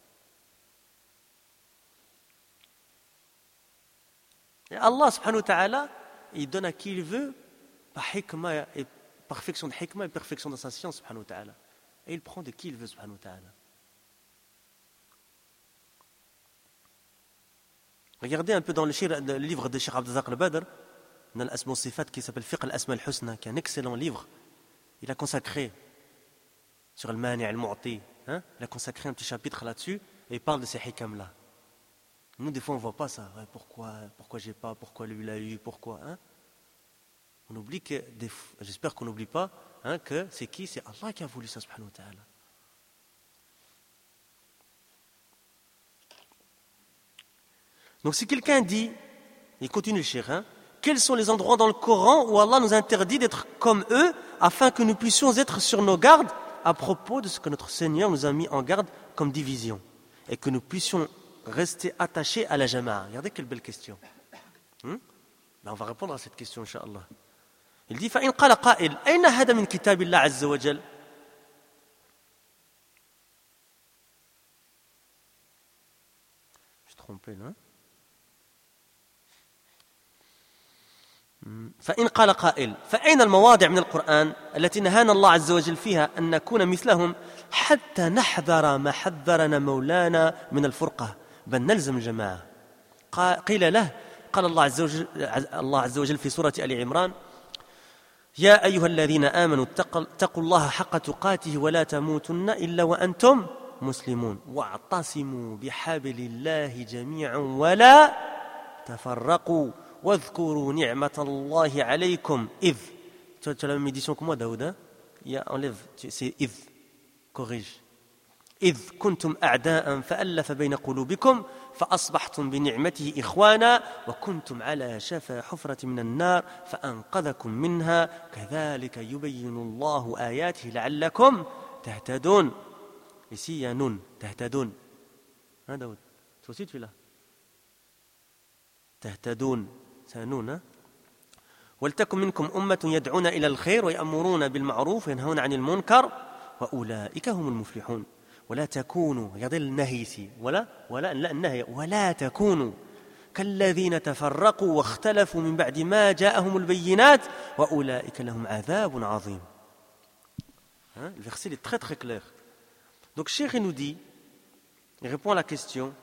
Et Allah subhanahu wa ta'ala, il donne à qui il veut par hikmah et perfection de hikmah et perfection de sa science subhanahu wa ta'ala. Et il prend de qui il veut subhanahu wa ta'ala. Regardez un peu dans le livre de Cheikh Abdelrazak al-Badr, dans l'Asma al-Sifat, qui s'appelle Fiqh al-Asma al-Husna, qui est un excellent livre. Il a consacré sur le mani' al-mu'ti, il a consacré un petit chapitre là-dessus et il parle de ces hikam-là. Nous, des fois, on ne voit pas ça. Ouais, pourquoi j'ai pas, pourquoi lui l'a eu, pourquoi On oublie que, j'espère qu'on n'oublie pas, que c'est qui? C'est Allah qui a voulu ça, subhanahu wa ta'ala. Donc si quelqu'un dit, il continue le cheikh, quels sont les endroits dans le Coran où Allah nous interdit d'être comme eux afin que nous puissions être sur nos gardes à propos de ce que notre Seigneur nous a mis en garde comme division et que nous puissions rester attachés à la jama'a. Regardez quelle belle question. On va répondre à cette question, Inch'Allah. Il dit, فَإِنْ قَالَ قَائِلٌ أَيْنَ هَذَا مِنْ كِتَابِ اللَّهِ عَزَّ وَجَلَّ. Je suis trompé là. فإن قال قائل فأين المواضع من القرآن التي نهانا الله عز وجل فيها أن نكون مثلهم حتى نحذر ما حذرنا مولانا من الفرقة بل نلزم الجماعة. قيل له قال الله عز وجل في سورة آل عمران يا أيها الذين آمنوا اتقوا الله حق تقاته ولا تموتن إلا وأنتم مسلمون واعتصموا بحبل الله جميعا ولا تفرقوا واذكروا نعمة الله عليكم إذ. Tu as la même édition que moi, Daoud. Enlève, c'est إذ. Corrige. إذ كنتم أعداء فألف بين قلوبكم فأصبحتم بنعمته إخوانا وكنتم على شفا حفرة من النار فأنقذكم منها كذلك يبين الله آياته لعلكم تهتدون. Ici, il y a nun, تهتدون. Daoud. Toi aussi, tu es là. تهتدون. C'est un nun. ولتكن منكم أمة يدعون إلى الخير ويأمرون بالمعروف وينهون عن المنكر وأولئك هم المفلحون. ولا تكونوا regardez le nahi ici ولا النهي ولا تكونوا كالذين تفرقوا واختلفوا من بعد ما جاءهم البينات وأولئك لهم عذاب عظيم. Le verset est très très clair. Donc Cheikh nous dit, il répond à la question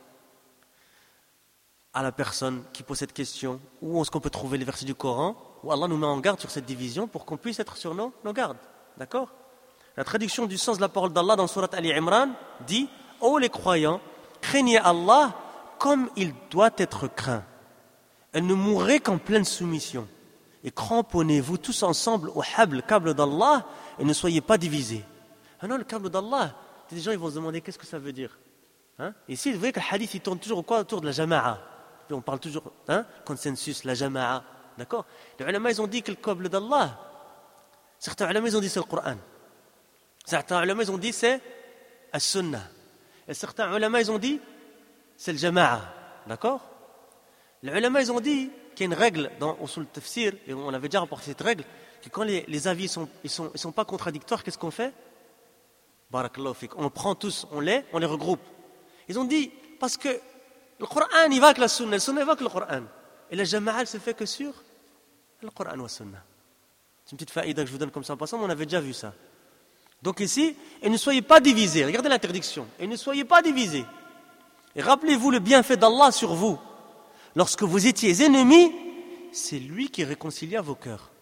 à la personne qui pose cette question, où est-ce qu'on peut trouver les versets du Coran où Allah nous met en garde sur cette division pour qu'on puisse être sur nos gardes. D'accord? La traduction du sens de la parole d'Allah dans Surat Ali Imran dit « Ô les croyants, craignez Allah comme il doit être craint. Et ne mourrez qu'en pleine soumission. Et cramponnez-vous tous ensemble au câble d'Allah et ne soyez pas divisés. » Ah non, le câble d'Allah, des gens ils vont se demander qu'est-ce que ça veut dire. Ici, vous voyez que le hadith il tourne toujours autour de la jama'a. On parle toujours consensus, la jama'a. D'accord? Les ulama ils ont dit que le câble d'Allah, certains ulama ils ont dit c'est le Coran. Certains ulama ils ont dit c'est as-sunnah. Et certains ulama ils ont dit c'est le jama'a. D'accord? Les ulama ils ont dit qu'il y a une règle dans Usul Tafsir, et on avait déjà rapporté cette règle, que quand les avis ils sont pas contradictoires, qu'est-ce qu'on fait? Barakallahu fik. On prend tous, on les regroupe. Ils ont dit, parce que le Coran il va avec la sunna, le sunna il va avec le Coran. Et la jama'a elle se fait que sur le Coran ou la sunna. C'est une petite faïda que je vous donne comme ça en passant, mais on avait déjà vu ça. Donc ici, et ne soyez pas divisés. Regardez l'interdiction. Et ne soyez pas divisés. Et rappelez-vous le bienfait d'Allah sur vous. Lorsque vous étiez ennemis, c'est lui qui réconcilia vos cœurs.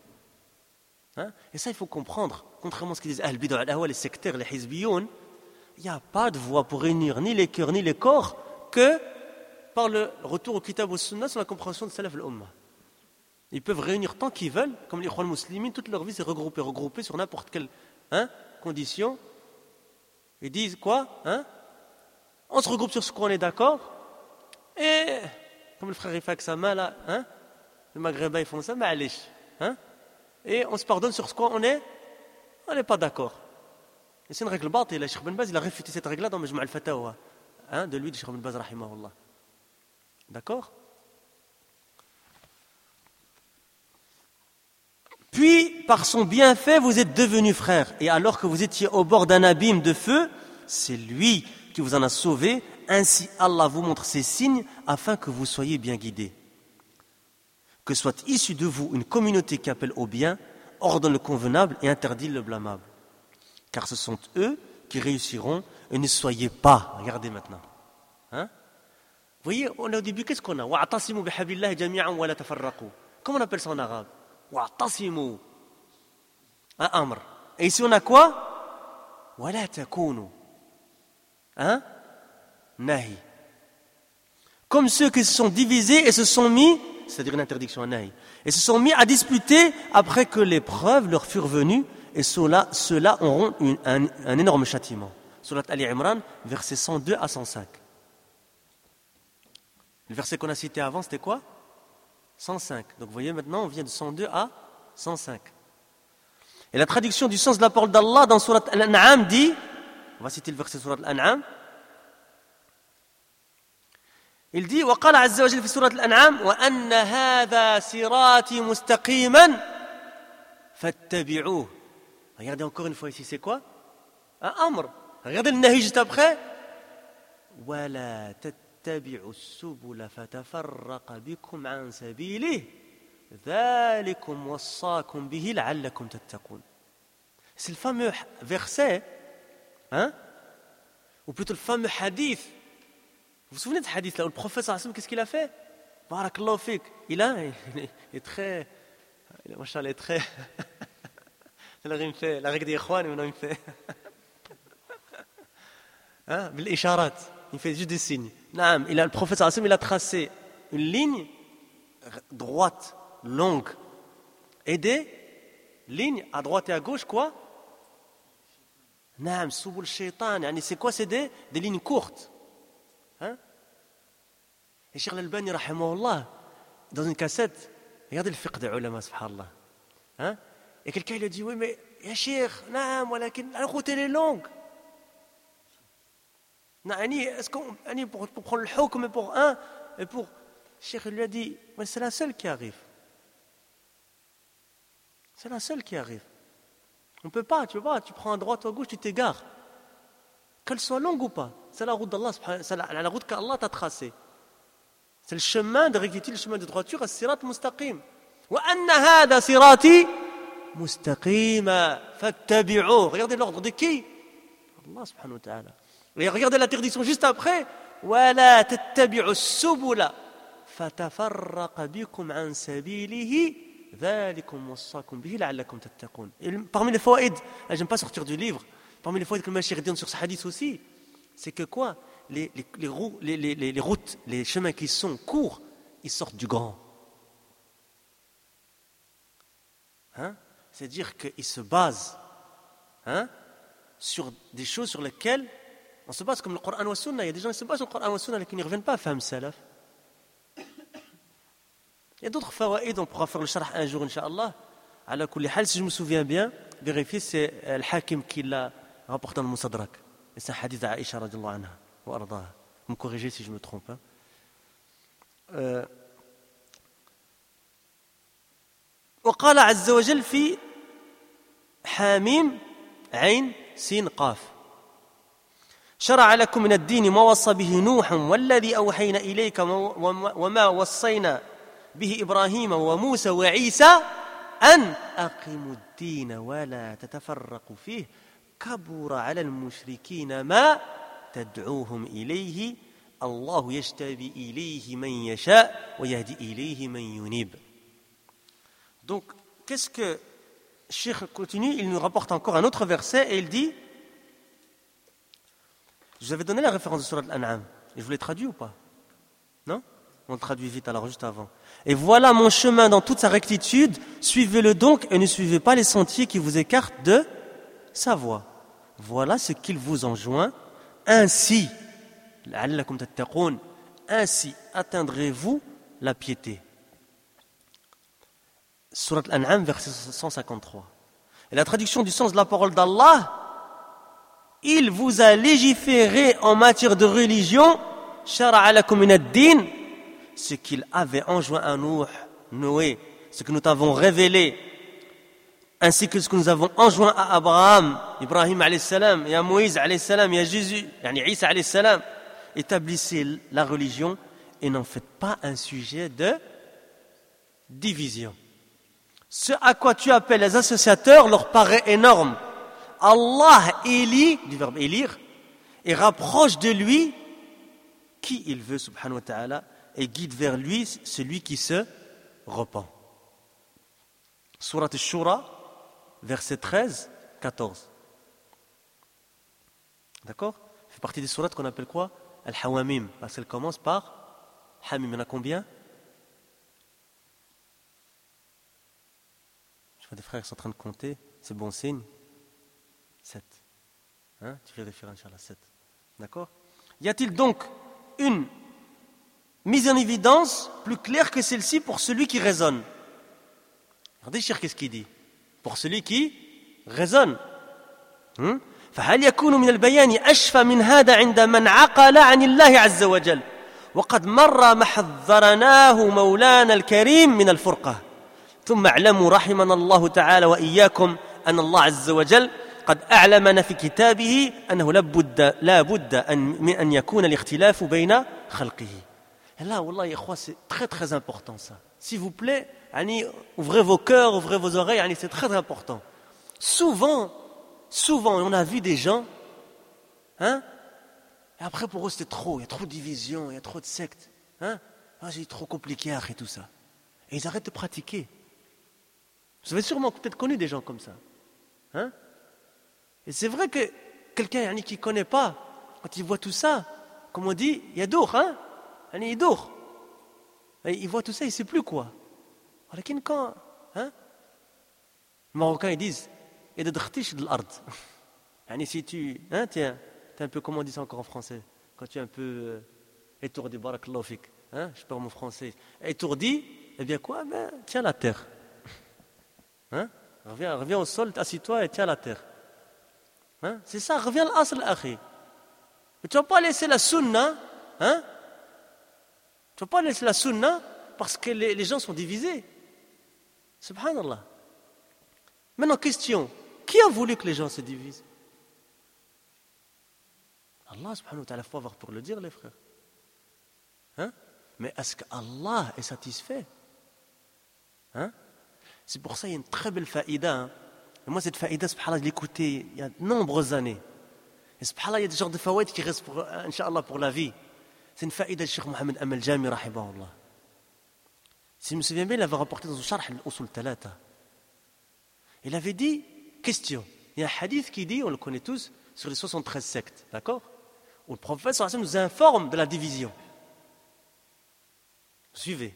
Et ça, il faut comprendre. Contrairement à ce qu'ils disent, Al-Bid'a al-Ahwa, les sectaires, les hizbiyoun, il n'y a pas de voie pour réunir ni les cœurs ni les corps que par le retour au kitab au sunnah sur la compréhension de Salaf al-Ummah. Ils peuvent réunir tant qu'ils veulent, comme les Ikhwan muslimin, toute leur vie c'est regroupé sur n'importe quelle condition. Ils disent quoi? On se regroupe sur ce qu'on est d'accord. Et, comme le frère il fait avec sa main là, hein, les Maghrébins ils font ça, ma'alish, hein, et on se pardonne sur ce qu'on est, on n'est pas d'accord. Et c'est une règle batile. Cheikh Ben Baz il a réfuté cette règle-là dans Majma' al-Fatawa, hein, de lui, de Cheikh Ben Baz, rahimahullah. D'accord? Puis, par son bienfait, vous êtes devenus frères. Et alors que vous étiez au bord d'un abîme de feu, c'est lui qui vous en a sauvé. Ainsi, Allah vous montre ces signes afin que vous soyez bien guidés. Que soit issue de vous une communauté qui appelle au bien, ordonne le convenable et interdit le blâmable. Car ce sont eux qui réussiront et ne soyez pas. Regardez maintenant. Hein? Vous voyez, on a au début, qu'est-ce qu'on a? Wa'tasimu bihablillahi jami'an wa la tafarraqu. Comment on appelle ça en arabe? Wa'tasimu. Un amr. Et ici on a quoi? Wa la takunu. Hein? Nahi. Comme ceux qui se sont divisés et se sont mis, c'est-à-dire une interdiction, un nahi, et se sont mis à disputer après que les preuves leur furent venues, et ceux-là auront un énorme châtiment. Surat Ali Imran, versets 102 à 105. Le verset qu'on a cité avant, c'était quoi? 105. Donc vous voyez maintenant, on vient de 102 à 105. Et la traduction du sens de la parole d'Allah dans Surat Al-An'am dit, on va citer le verset Surat Al-An'am, il dit وقال عز وجل في سورة الأنعام وأن هذا صراطي مستقيما فاتبعوه. Regardez encore une fois ici, c'est quoi? Un amr. Regardez le nahi juste après. ولا تتبعوا السبل فتفرق بكم عن سبيله ذلكم وصاكم به لعلكم تتقون. C'est le fameux verset, hein? Ou plutôt le fameux hadith. Vous vous souvenez de ce hadith-là où le prophète sallallahu alayhi wa sallam, qu'est-ce qu'il a fait? Barakallahu fik. Il est très... Machallah, il est très... il fait la règle des ikhwan, et maintenant il fait... Hein? L'isharat. Il fait juste des signes. Le prophète sallallahu alayhi wa sallam, il a tracé une ligne droite, longue, et des lignes à droite et à gauche, quoi? Naam, subul shaitan. C'est quoi? C'est des lignes courtes. Hein? Et Cheikh Al-Albani, rahimahullah, dans une cassette, regardez le fiqh des ulama, subhanallah. Hein? Et quelqu'un lui dit, oui, mais, ya Cheikh, naam, la route elle est longue. Est-ce qu'on, pour prendre le hukm et pour un, et pour. Cheikh lui a dit, mais c'est la seule qui arrive. C'est la seule qui arrive. On peut pas, tu prends à droite ou à gauche, tu t'égares. Qu'elle soit longue ou pas, c'est la route d'Allah, c'est la route qu'Allah t'a tracée. C'est le chemin de rectitude, le chemin de droiture, as-sirat mustaqim. Wa anna hada sirati mustaqima fattabi'uhu. Regardez l'ordre de qui? Allah subhanahu wa ta'ala. Et regardez l'interdiction juste après. Wa la tattabi'u as-subula fatafarraqa bikum an sabilihi dhalikum wassakum bihi la'allakum tattaqun. Parmi les fawaïd, j'aime pas sortir du livre. Parmi les fois que le Mashir donne sur ce hadith aussi, c'est que quoi? Les routes, les chemins qui sont courts, ils sortent du grand. Hein? C'est-à-dire qu'ils se basent, hein, sur des choses sur lesquelles on se base, comme le Coran wa Sunna. Il y a des gens qui se basent sur le Coran wa Sunna, mais qui ne reviennent pas à Fahm Salaf. Il y a d'autres fawaïd, on pourra faire le sharh un jour, Inch'Allah. Ala kulli hal, si je me souviens bien, vérifiez, c'est Al-Hakim qui l'a rapporté dans le Musadrak. Et c'est un hadith d'Aïcha radiyallahu anha wa ardaha. Vous me corrigez si je me trompe. وقال عز وجل في حاميم عين سين قاف شرع لكم من الدين ما وصى به نوح والذي أوحينا إليك وما وصينا به إبراهيم وموسى وعيسى أن أقيموا الدين ولا تتفرقوا فيه كبر على المشركين ما تدعوهم إليه الله يجتبي إليه من يشاء ويهدي إليه من ينيب. Donc, qu'est-ce que Cheikh continue? Il nous rapporte encore un autre verset et il dit, je vous avais donné la référence de Surat Al-An'am et je vous l'ai traduit ou pas? Non? On le traduit vite alors juste avant. Et voilà mon chemin dans toute sa rectitude, suivez-le donc et ne suivez pas les sentiers qui vous écartent de sa voie. Voilà ce qu'il vous enjoint. Ainsi, لعلكم تتقون. Ainsi atteindrez-vous la piété. Surat Al-An'am, verset 153. Et la traduction du sens de la parole d'Allah, il vous a légiféré en matière de religion, shara'a lakum min ad-din, ce qu'il avait enjoint à Noé, ce que nous t'avons révélé, ainsi que ce que nous avons enjoint à Abraham, Ibrahim alayhi salam, et à Moïse alayhi salam, et à Jésus, yani Isa alayhi salam. Établissez la religion et n'en faites pas un sujet de division. Ce à quoi tu appelles les associateurs leur paraît énorme. Allah élit, du verbe élire, et rapproche de lui qui il veut, subhanahu wa ta'ala, et guide vers lui celui qui se repent. Surat Al-Shura, verset 13, 14. D'accord? Ça fait partie des sourates qu'on appelle quoi? Al-Hawamim, parce qu'elle commence par Hamim. Il y en a combien? Je vois des frères qui sont en train de compter, c'est bon signe. 7. Hein? Tu vérifieras, Inch'Allah, 7. D'accord? Y a-t-il donc une mise en évidence plus claire que celle-ci pour celui qui raisonne? Regardez, cher, qu'est-ce qu'il dit? Pour celui qui raisonne. فهل يكون من البيان أشفى من هذا عند من عقل عن الله عز وجل وقد مر ما حذرناه مولانا الكريم من الفرقة ثم اعلموا رحمنا الله تعالى وإياكم أن الله عز وجل قد أعلمنا في كتابه أنه لا بد من أن يكون الاختلاف بين خلقه. Et là, wallah, ya khwa, c'est très très important ça. S'il vous plaît, ouvrez vos cœurs, ouvrez vos oreilles, c'est très important. Souvent, on a vu des gens, et après pour eux c'était trop, il y a trop de divisions, il y a trop de sectes, c'est trop compliqué et tout ça. Et ils arrêtent de pratiquer. Vous avez sûrement peut-être connu des gens comme ça. Et c'est vrai que quelqu'un qui ne connaît pas, quand il voit tout ça, comme on dit, il y a d'our, il d'our. Il voit tout ça, il ne sait plus quoi. Alors quand, les Marocains ils disent, et de d'khtish de l'ard. Si tu es un peu, comment on dit ça encore en français, quand tu es un peu étourdi, barakallahu fik, je parle mon français, étourdi, eh bien quoi? Tiens la terre. Reviens au sol, assis-toi et tiens la terre. C'est ça, reviens à l'asl, akhi. Mais tu ne vas pas laisser la sunna, tu ne vas pas laisser la sunna parce que les gens sont divisés. Subhanallah. Maintenant, question. Qui a voulu que les gens se divisent? Allah subhanahu wa ta'ala, il faut avoir pour le dire, les frères. Mais est-ce qu'Allah est satisfait? C'est pour ça qu'il y a une très belle faïda. Et moi, cette faïda, subhanallah, je l'ai écoutée il y a de nombreuses années. Et subhanallah, il y a des genres de faïda qui restent, Inch'Allah, pour la vie. C'est une faïda de Cheikh Mohamed Amal Jami, rahimahullah. Si je me souviens bien, il avait rapporté dans son Sharh al-Usul Talata. Il avait dit, question, il y a un hadith qui dit, on le connaît tous, sur les 73 sectes, d'accord? Où le prophète sallallahu alayhi wa sallam nous informe de la division. Suivez.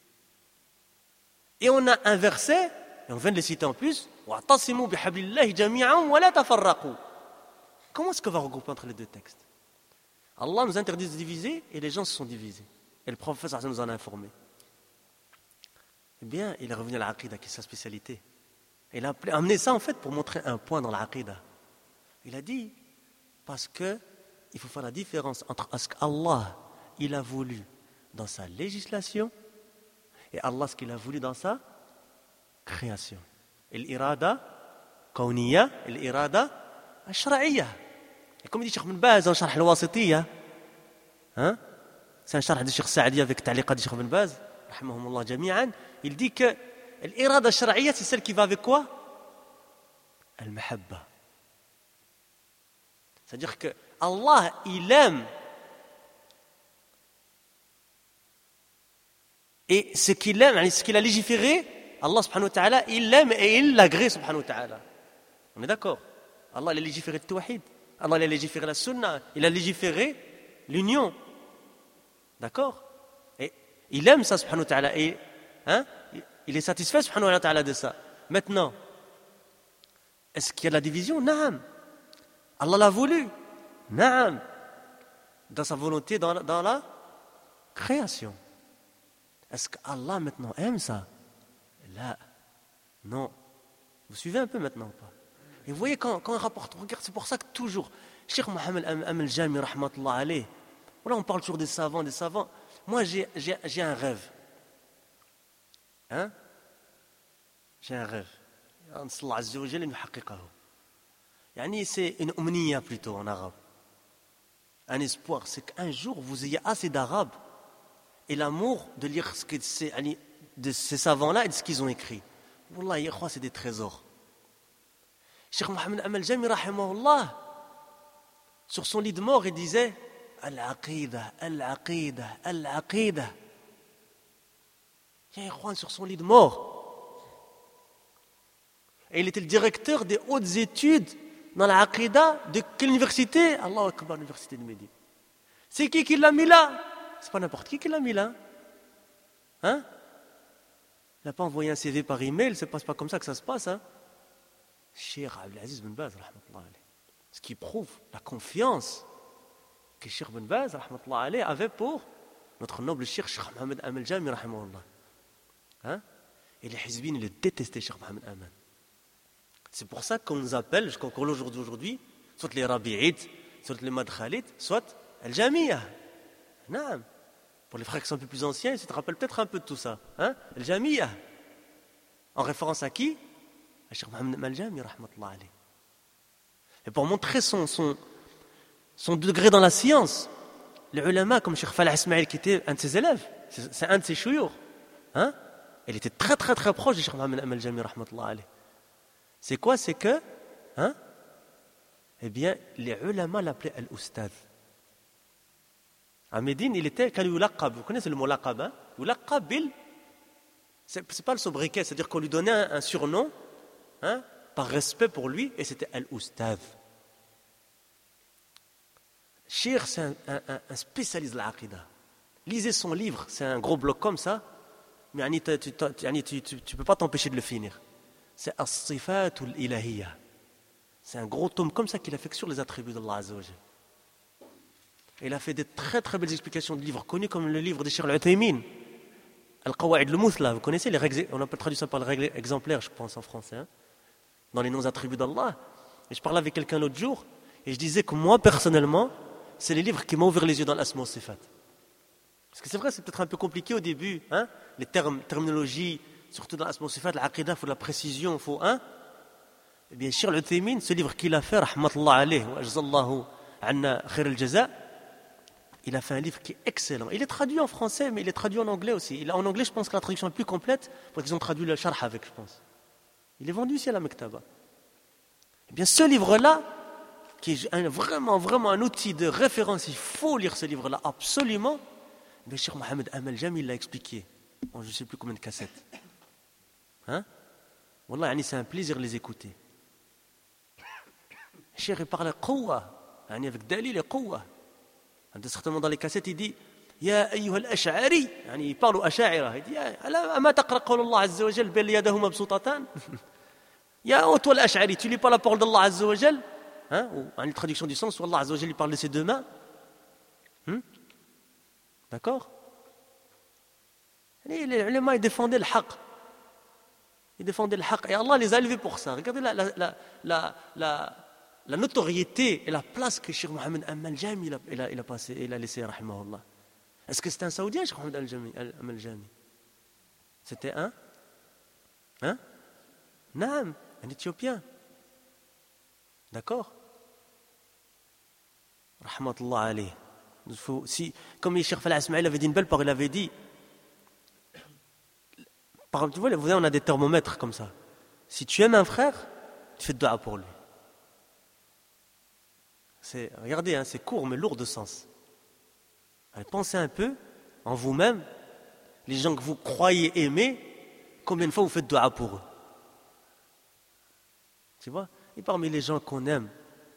Et on a un verset, et on vient de le citer en plus, wa'tasimu bihablillahi jami'an wa la tafarraqu. Comment est-ce qu'on va regrouper entre les deux textes? Allah nous interdit de diviser, et les gens se sont divisés. Et le prophète sallallahu alayhi wa sallam nous en a informé. Eh bien, il est revenu à l'aqida, qui est sa spécialité. Il a amené ça en fait pour montrer un point dans l'aqida. Il a dit, parce que il faut faire la différence entre ce qu'Allah il a voulu dans sa législation et Allah ce qu'il a voulu dans sa création. Et l'irada kawniyya et l'irada shar'iyya. Et comme dit Cheikh Ibn Baz dans Sharh al-Wasitiyya, c'est un sharh de Cheikh Saadi avec ta'liqat de Cheikh Ibn Baz, rahimahumullah jami'an, il dit que l'irada shar'iyya, c'est celle qui va avec quoi? Al-mahabba. C'est-à-dire que Allah, il aime. Et ce qu'il aime, ce qu'il a légiféré, Allah subhanahu wa ta'ala, il l'aime et il l'agrée subhanahu wa ta'ala. On est d'accord? Allah, il a légiféré le tawhid. Allah, il a légiféré la sunna. Il a légiféré l'union. D'accord? Et il aime ça subhanahu wa ta'ala. Et, il est satisfait subhanahu wa ta'ala de ça. Maintenant, est-ce qu'il y a de la division? Naam. Allah l'a voulu. Naam. dans sa volonté, dans la création. Est-ce qu'Allah maintenant aime ça? Là, non. Vous suivez un peu maintenant ou pas? Et vous voyez quand on rapporte, regarde, c'est pour ça que toujours, Cheikh Mohamed Al-Jami, rahmatullah alayh, voilà, on parle toujours des savants. Moi, j'ai un rêve. Hein? J'ai un rêve. Allah Azza wa Jalla yuhaqqiqahu. Yani c'est une omnia plutôt en arabe. Un espoir, c'est qu'un jour vous ayez assez d'arabe et l'amour de lire de ces savants-là et de ce qu'ils ont écrit. Wallah, ya khwa, c'est des trésors. Cheikh Mohamed Al-Jami, rahimahullah, sur son lit de mort, il disait Al-Aqidah, Al-Aqidah, Al-Aqidah. Ya khwa, sur son lit de mort. Et il était le directeur des hautes études dans l'Aqidah de quelle université? Allahu Akbar, l'université de Médine. C'est qui l'a mis là? C'est pas n'importe qui l'a mis là. Hein? Il n'a pas envoyé un CV par email, c'est pas comme ça que ça se passe. Hein? Cheikh Abdelaziz Ben Baz, rahmatullah alayh. Ce qui prouve la confiance que Cheikh Ben Baz, rahmatullah alayh, avait pour notre noble Cheikh Mohamed Al-Jami, rahimahullah. Hein? Et les Hizbines, ils le détestaient, Cheikh Mohamed Aman. C'est pour ça qu'on nous appelle, jusqu'au jour d'aujourd'hui, soit les Rabi'ites, soit les Madkhalites, soit Al-Jamiyah. Non. Pour les frères qui sont un peu plus anciens, ils se rappellent peut-être un peu de tout ça. Hein? Al-Jamiyah. En référence à qui? À Cheikh Mohamed Al-Jami, rahmatullah alayh. Et pour montrer son degré dans la science, les ulama comme Cheikh Falah Ismail, qui était un de ses élèves, c'est un de ses chouyours, hein? Il était très très très proche de Cheikh Mohamed Al-Jami, rahmatullah alayh. C'est quoi? C'est que, hein? Eh bien, les ulama l'appelaient Al-Ustad. À Médine, il était Kal-Yulaqab. Vous connaissez le mot laqab, hein? Yulaqab bil. C'est pas le sobriquet, c'est-à-dire qu'on lui donnait un surnom, hein, par respect pour lui, et c'était Al-Ustad. Cheikh, c'est un spécialiste de l'Aqidah. Lisez son livre, c'est un gros bloc comme ça, mais tu ne peux pas t'empêcher de le finir. C'est As-Sifatul Ilahiyya. C'est un gros tome comme ça qu'il a fait sur les attributs d'Allah Azza wa Jalla. Il a fait des très très belles explications de livres connus comme le livre de Cheikh Al-Uthaymin, Al-Qawa'id al-Muthla. Vous connaissez les règles, on n'a pas traduit ça par les règles exemplaires, je pense en français, hein, dans les noms attributs d'Allah. Et je parlais avec quelqu'un l'autre jour et je disais que moi personnellement, c'est les livres qui m'ont ouvert les yeux dans l'Asma wa Sifat. Parce que c'est vrai, c'est peut-être un peu compliqué au début, hein, les terminologies, surtout dans l'Asma wa Sifat, l'Aqidah, il faut de la précision, il faut, hein. Eh bien, Cheikh Al-Uthaymin, ce livre qu'il a fait, rahmatullah alayh, wa ajzallahu anna khir al-jaza, il a fait un livre qui est excellent. Il est traduit en français, mais il est traduit en anglais aussi. En anglais, je pense que la traduction est plus complète, parce qu'ils ont traduit le sharh avec, je pense. Il est vendu ici à la Mektaba. Eh bien, ce livre-là, qui est vraiment un outil de référence, il faut lire ce livre-là, absolument. Mais Cheikh Mohamed Al-Jami l'a expliqué, en je ne sais plus combien de cassettes. Hein? Wallah, c'est un plaisir de les écouter. Cheikh, il parle qawwa, avec dalil et qawwa. Certainement dans les cassettes, il dit Ya ayyuha al-ash'ari, il parle aux ash'a'ira. Il dit Ama taqra qawla Allah Azza wa Jal bel yadahu mabsutatan. Ya toi l'ash'ari, tu lis pas la parole d'Allah Azza wa Jal, hein, ou une traduction du sens où Allah Azza wa Jal il parle de ses deux mains. D'accord? Les ulama ils défendaient le haqq. Ils défendaient le haqq et Allah les a élevés pour ça. Regardez la notoriété et la place que Cheikh Mohamed Al-Jami il a laissé, rahimahullah. Est-ce que c'était un Saoudien, Cheikh Mohamed Al-Jami? C'était un Naam, un Éthiopien. D'accord? Rahmatullah alayh. Comme Cheikh Falah Ismail avait dit une belle parole, il avait dit, tu vois, on a des thermomètres comme ça. Si tu aimes un frère, tu fais de dua pour lui. Regardez, c'est court mais lourd de sens. Allez, pensez un peu en vous-même, les gens que vous croyez aimer, combien de fois vous faites dua pour eux? Tu vois? Et parmi les gens qu'on aime,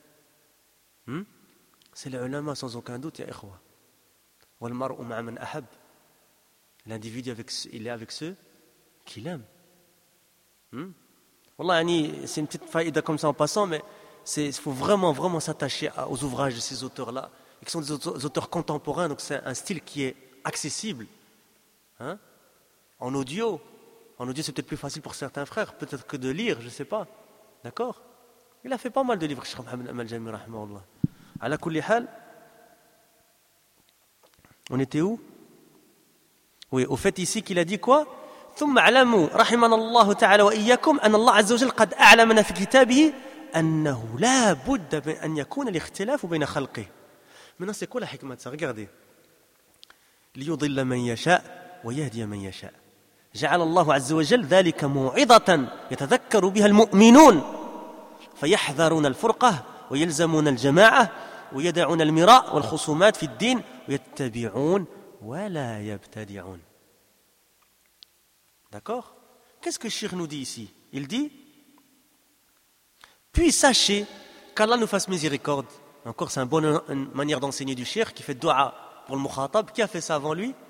c'est les ulama sans aucun doute, ya ikhwa. Wal mar'u ma'a man ahab. L'individu il est avec ceux qu'il aime. Wallah, c'est une petite faïda comme ça en passant, mais il faut vraiment s'attacher aux ouvrages de ces auteurs-là. et qui sont des auteurs contemporains, donc c'est un style qui est accessible. Hein? En audio, c'est peut-être plus facile pour certains frères, peut-être que de lire, je ne sais pas. D'accord? Il a fait pas mal de livres, Cheikh Mohamed Al-Jami, rahimahullah. Ala kulli hal, on était où? Oui, au fait ici qu'il a dit quoi? ثم اعلموا رحمنا الله تعالى وإياكم أن الله عز وجل قد أعلمنا في كتابه أنه لا بد من أن يكون الاختلاف بين خلقه. Maintenant, c'est quoi la hikmah de ça? Regardez. ليضل من يشاء ويهدي من يشاء. جعل الله عز وجل ذلك موعظة يتذكر بها المؤمنون فيحذرون الفرقة ويلزمون الجماعة ويدعون المراء والخصومات في الدين ويتبعون ولا يبتدعون. D'accord? Qu'est-ce que Cheikh nous dit ici? Il dit: puis sachez qu'Allah nous fasse miséricorde. Encore, c'est une manière d'enseigner du Cheikh qui fait dua pour le mukhatab. Qui a fait ça avant lui?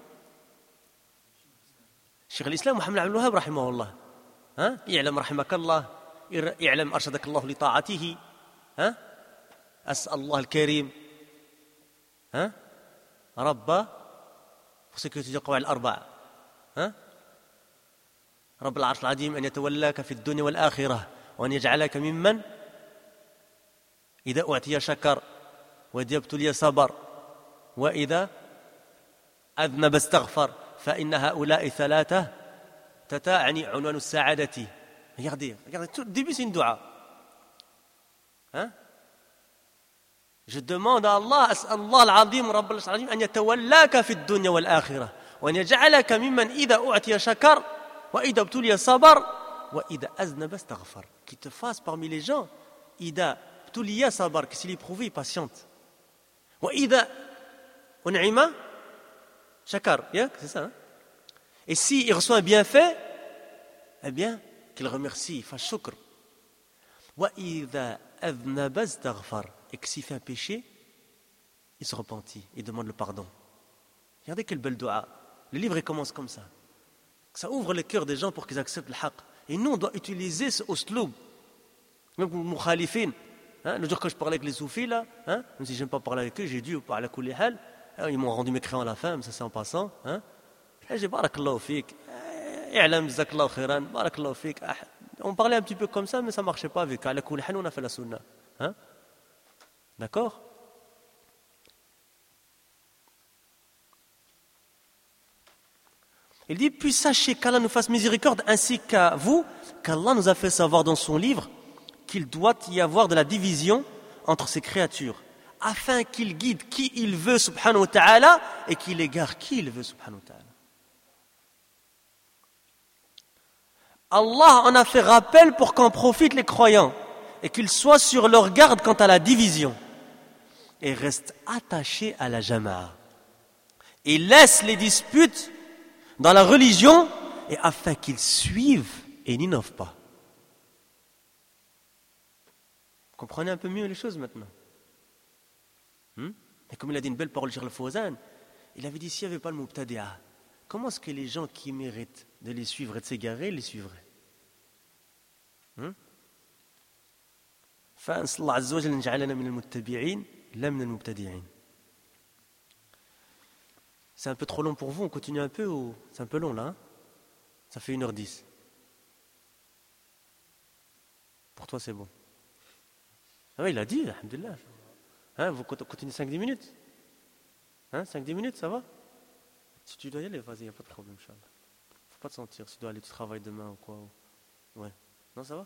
Cheikh l'Islam Mohamed Abdul Wahhab rahimahullah. Hein? I'lam rahimakallah, i'lam arshadakallah li ta'atihi. Hein? As'al Allah al-Karim. Hein? Rabba, pour ceux qui étudient Qawaid al-Arba'a. Hein? رب العرش العظيم أن يتولاك في الدنيا والآخرة وأن يجعلك ممن إذا أعطي شكر وإذا ابتلي صبر وإذا أذنب استغفر فإن هؤلاء ثلاثة تتعني عنوان السعادة. Regardez, tout le début c'est une dua. Hein? Je demande à Allah, أسأل الله العظيم رب العرش العظيم أن يتولاك في الدنيا والآخرة وأن يجعلك ممن إذا أعطي شكر وإذا ابتلي صبر وإذا أذنب استغفر. Qui te fasse parmi les gens إذا ابتلي صبر, que s'il est éprouvé, il patiente. وإذا أنعم شكر, c'est ça. Hein? Et s'il reçoit un bienfait, eh bien, qu'il remercie, il fasse shukr. وإذا أذنب استغفر, et que s'il fait un péché, il se repentit, il demande le pardon. Regardez quelle belle dua. Le livre il commence comme ça. Ça ouvre le cœur des gens pour qu'ils acceptent le haqq. Et nous, on doit utiliser ce usloub. Même pour les mukhalifin. Le jour que je parlais avec les soufis, là, même si je n'aime pas parler avec eux, j'ai dû parler à kulli hal. Ils m'ont rendu mécréant à la fin, mais ça c'est en passant. J'ai dit, barakallahu fik. I'lam, jazakallahu khairan, barakallahu fik. On parlait un petit peu comme ça, mais ça ne marchait pas avec. À la kulli hal, on a fait la sunna. D'accord? Il dit, puis sachez qu'Allah nous fasse miséricorde ainsi qu'à vous, qu'Allah nous a fait savoir dans son livre qu'il doit y avoir de la division entre ses créatures, afin qu'il guide qui il veut, subhanahu wa ta'ala, et qu'il égare qui il veut, subhanahu wa ta'ala. Allah en a fait rappel pour qu'en profitent les croyants, et qu'ils soient sur leur garde quant à la division, et restent attachés à la jama'a, et laissent les disputes dans la religion, et afin qu'ils suivent et n'innovent pas. Vous comprenez un peu mieux les choses maintenant? Et comme il a dit une belle parole sur le Fawzan, il avait dit s'il n'y avait pas le mubtadi'a, comment est-ce que les gens qui méritent de les suivre et de s'égarer les suivraient? فأنسأل الله عز وجل أن يجعلنا من المتبعين لا من المبتدعين. C'est un peu trop long pour vous, on continue un peu ou c'est un peu long là, hein? Ça fait 1h10. Pour toi c'est bon. Ah oui, il a dit, alhamdulillah. Vous continuez 5-10 minutes? 5-10 minutes, ça va? Si tu dois y aller, vas-y, il n'y a pas de problème, Inch'Allah. Faut pas te sentir, si tu dois aller, tu travailles demain ou quoi. Ouais. Non, ça va?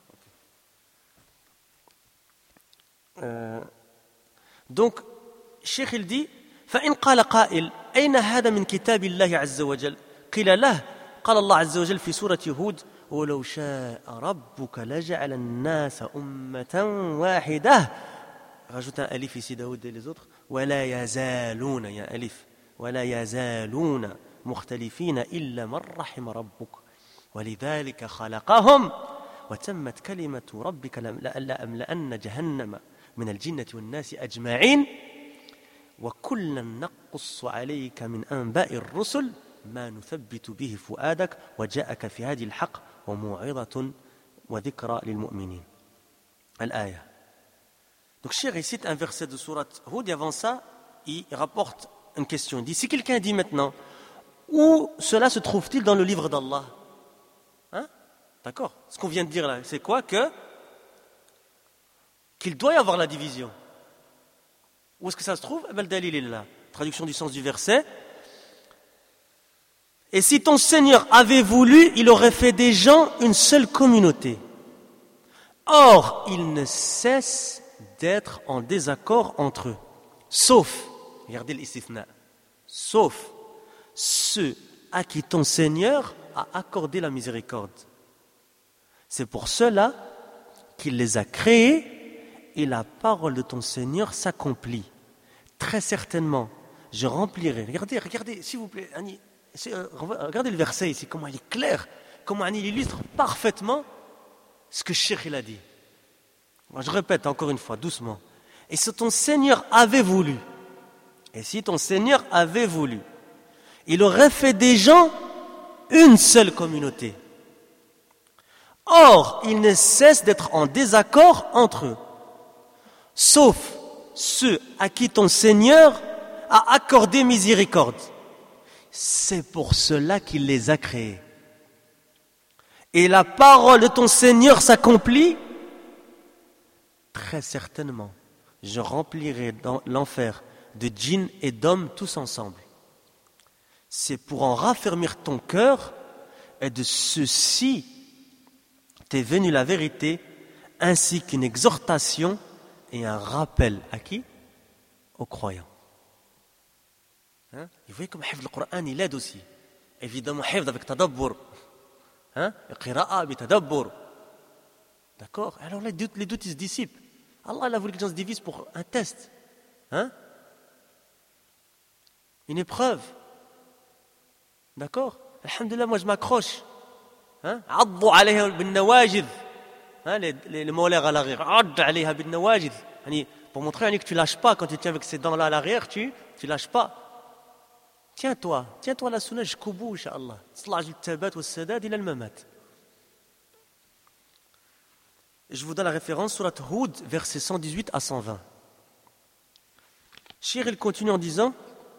Ok. Donc, Cheikh il dit, فإن قال قائل أين هذا من كتاب الله عز وجل قيل له قال الله عز وجل في سورة هود ولو شاء ربك لجعل الناس أمة واحدة. Rajoute un alif ici Daoud et les autres. ولا يزالون, il y a un alif. ولا يزالون مختلفين إلا من رحم ربك ولذلك خلقهم وتمت كلمة ربك لأملأن جهنم من الجنة والناس أجمعين وكلا نقص عليك من أنباء الرسل ما نثبت به فؤادك وجاءك في هذه الحق وموعظة وذكرى للمؤمنين. الآية. Donc Cheikh cite un verset de sourate Hud et avant ça il rapporte une question. Il dit, si quelqu'un dit maintenant, où cela se trouve-t-il dans le livre d'Allah? Hein? D'accord? Ce qu'on vient de dire là, c'est quoi? Qu'il doit y avoir la division. Où est-ce que ça se trouve? Le dalil est là. Traduction du sens du verset. Et si ton Seigneur avait voulu, il aurait fait des gens une seule communauté. Or, ils ne cessent d'être en désaccord entre eux. Sauf, regardez l'istithna, sauf ceux à qui ton Seigneur a accordé la miséricorde. C'est pour cela qu'il les a créés et la parole de ton Seigneur s'accomplit. Très certainement, je remplirai. Regardez, s'il vous plaît, Annie, regardez le verset ici, comment il est clair, comment Annie illustre parfaitement ce que Cheikh il a dit. Moi, je répète encore une fois, doucement. Et si ton Seigneur avait voulu, il aurait fait des gens une seule communauté. Or, ils ne cessent d'être en désaccord entre eux, sauf ceux à qui ton Seigneur a accordé miséricorde. C'est pour cela qu'il les a créés. Et la parole de ton Seigneur s'accomplit. Très certainement, je remplirai dans l'enfer de djinns et d'hommes tous ensemble. C'est pour en raffermir ton cœur, et de ceci t'est venue la vérité, ainsi qu'une exhortation et un rappel à qui? Aux croyants. Hein? Vous voyez comme hifd le Coran, il aide aussi. Évidemment, hifd avec tadabbur. Hein? Qira'a bi tadabbur. D'accord? Alors là, les doutes ils se dissipent. Allah a voulu que les gens se divisent pour un test. Hein? Une épreuve. D'accord? Alhamdulillah, moi je m'accroche. Hein? Addu alayha bin nawajid. Hein? Les molaires à l'arrière. Addu alayha bin nawajid. Pour montrer que tu lâches pas, quand tu tiens avec ces dents-là à l'arrière, tu lâches pas. Tiens-toi à la sunna jusqu'au bout, Inch'Allah. Salah al-tabat wa sadad ila al-mamat. Je vous donne la référence, surat Hud, versets 118 à 120. Cheikh, il continue en disant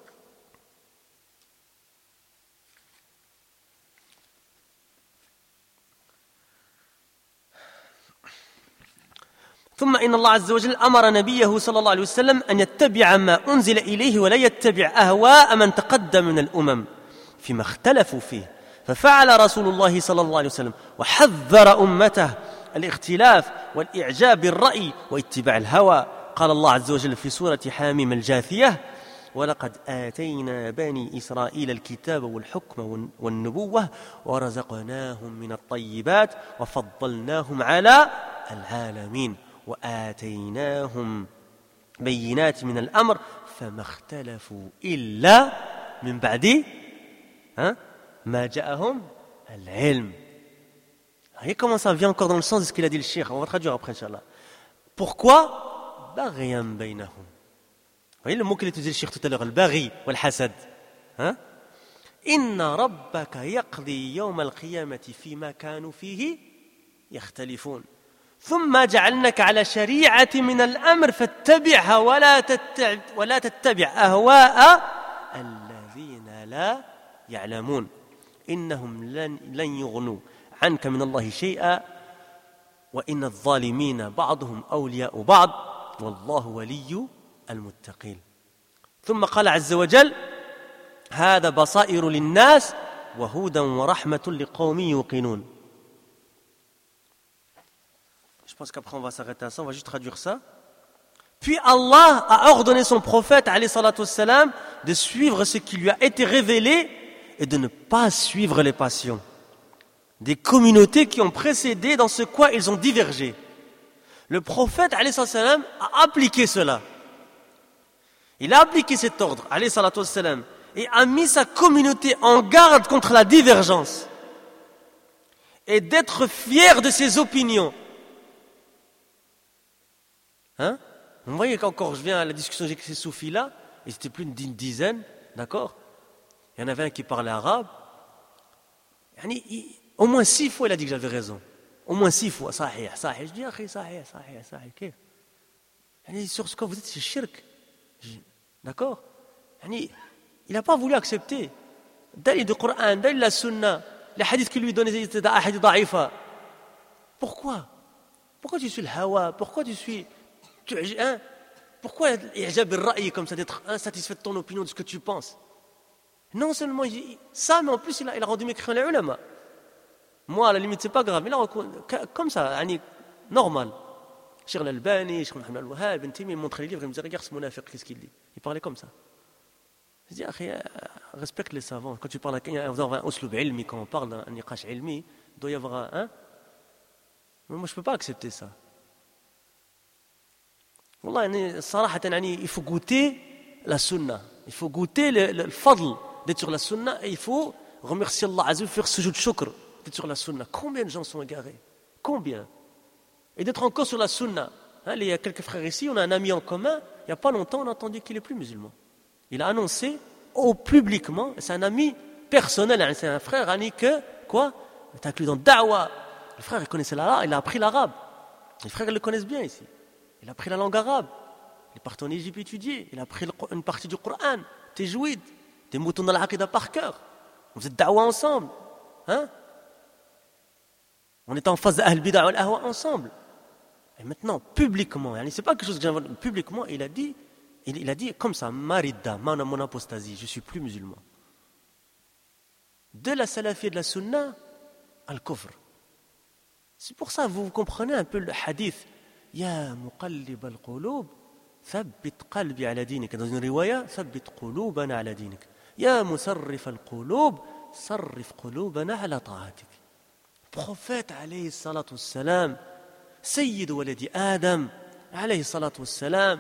ثم إن الله عز وجل أمر نبيه صلى الله عليه وسلم أن يتبع ما أنزل إليه ولا يتبع أهواء من تقدم من الأمم فيما اختلفوا فيه ففعل رسول الله صلى الله عليه وسلم وحذر أمته الاختلاف والإعجاب بالرأي واتباع الهوى قال الله عز وجل في سورة حاميم الجاثية ولقد آتينا بني إسرائيل الكتاب والحكم والنبوة ورزقناهم من الطيبات وفضلناهم على العالمين وآتيناهم بينات من الأمر فما اختلفوا إلا من بعد ما جاءهم العلم. Voyez comment ça vient encore dans le sens de ce qu'il a dit le cheikh. On va traduire après, Inch'Allah. Pourquoi? Baghiyan baynahum. Vous voyez le mot qu'il a utilisé le cheikh tout à l'heure, le baghi ou le hasad. Inna rabbaka yaqdi yawm al-qiyamati fima kanu fihi yakhtalifun. ثم جعلناك على شريعة من الأمر فاتبعها ولا تتبع أهواء الذين لا يعلمون إنهم لن يغنوا عنك من الله شيئا وإن الظالمين بعضهم أولياء بعض والله ولي المتقين ثم قال عز وجل هذا بصائر للناس وهدى ورحمة لقوم يوقنون. Je pense qu'après on va s'arrêter à ça, on va juste traduire ça. Puis Allah a ordonné son prophète alayhi salatu wassalam de suivre ce qui lui a été révélé et de ne pas suivre les passions des communautés qui ont précédé dans ce quoi ils ont divergé. Le prophète alayhi salatu wassalam a appliqué cela. Il a appliqué cet ordre alayhi salatu wassalam et a mis sa communauté en garde contre la divergence et d'être fier de ses opinions. Vous voyez qu'encore, je viens à la discussion avec ces soufis-là, et c'était plus d'une dizaine, d'accord? Il y en avait un qui parlait arabe. Au moins 6 fois, il a dit que j'avais raison. Au moins 6 fois. Sahih. Je dis, sahih. Sur ce quoi vous êtes, c'est shirk. D'accord? Il n'a pas voulu accepter. Dalil du Coran, dalil de la Sunna, les hadiths qu'il lui donnait étaient des hadiths da'ifa. Pourquoi? Pourquoi tu suis le hawa? Pourquoi tu suis... Pourquoi i'jab al-ra'i comme ça, d'être insatisfait de ton opinion, de ce que tu penses? Non seulement ça, mais en plus il a rendu mécréant les ulama. Moi, à la limite, c'est pas grave, mais là, comme ça, normal. Cheikh al-Albani, Cheikh Mohamed al-Wahhab, Ibn Taymiyyah, il montrait les livres, il me disait, regarde ce munafiq, qu'est-ce qu'il dit? Il parlait comme ça. Je dis, respecte les savants. Quand tu parles à quelqu'un, dans un uslub ilmi, quand on parle d'un niqash ilmi, il doit y avoir un... Mais moi, je ne peux pas accepter ça. Wallah, il faut goûter la sunna. Il faut goûter le fadl d'être sur la sunna et il faut remercier Allah Azza wa Jalla, faire sujoud shukr d'être sur la sunna. Combien de gens sont égarés? Combien? Et d'être encore sur la sunna. Il y a quelques frères ici, on a un ami en commun, il n'y a pas longtemps, on a entendu qu'il n'est plus musulman. Il a annoncé publiquement, c'est un ami personnel, c'est un frère, que, quoi? Il est inclus dans Da'wa. Le frère, il connaissait l'arabe, il a appris l'arabe. Les frères, ils le connaissent bien ici. Il a appris la langue arabe. Il est parti en Égypte étudier. Il a appris une partie du Coran, Tajwid, des moutons dans l'aqida par cœur. On faisait Da'wa ensemble. On était en face d'Ahl Bid'a wal Ahwa ensemble. Et maintenant, publiquement, c'est pas quelque chose que j'invente, publiquement, il a dit comme ça, Marida, mon apostasie, je ne suis plus musulman. De la salafie et de la sunna, al-kufr. C'est pour ça, vous comprenez un peu le hadith. Ya muqallib al-qulub, thabbit qalbi ala dinik. Dans une riwaya, thabbit qulubana ala dinik. Ya musarrif al-qulub, sarrif qulubana ala ta'atik. Prophète, alayhi salatu wassalam, Sayyid waladi Adam, alayhi salatu wassalam,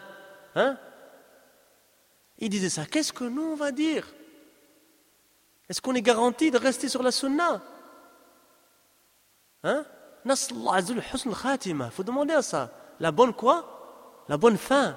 il disait ça. Qu'est-ce que nous on va dire? Est-ce qu'on est garanti de rester sur la sunna? Nas'Allah azza wa jalla husn al-khatima. Faut demander à ça. La bonne quoi? La bonne fin.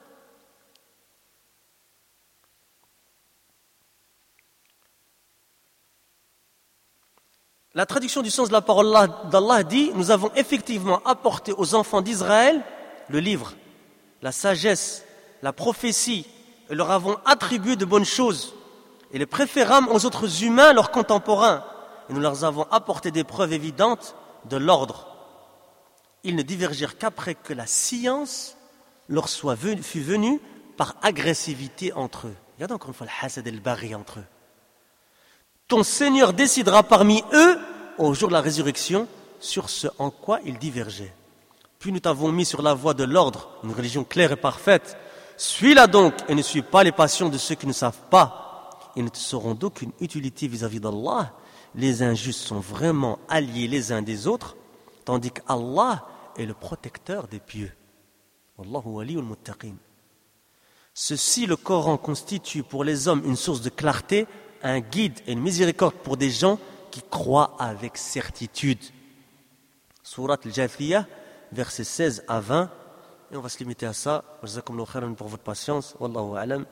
La traduction du sens de la parole d'Allah dit: nous avons effectivement apporté aux enfants d'Israël le livre, la sagesse, la prophétie, et leur avons attribué de bonnes choses, et les préférâmes aux autres humains, leurs contemporains, et nous leur avons apporté des preuves évidentes de l'ordre. Ils ne divergèrent qu'après que la science leur fut venue par agressivité entre eux. Regardez encore une fois le hasad et le baghi entre eux. Ton Seigneur décidera parmi eux, au jour de la résurrection, sur ce en quoi ils divergeaient. Puis nous t'avons mis sur la voie de l'ordre, une religion claire et parfaite. Suis-la donc et ne suis pas les passions de ceux qui ne savent pas. Ils ne te seront d'aucune utilité vis-à-vis d'Allah. Les injustes sont vraiment alliés les uns des autres, tandis qu'Allah est le protecteur des pieux. Wallahu waliyul muttaqin. Ceci, le Coran constitue pour les hommes une source de clarté, un guide et une miséricorde pour des gens qui croient avec certitude. Surat al-Jathiyah, versets 16 à 20. Et on va se limiter à ça. Jazakumullahu khairan pour votre patience. Wallahu a'lam.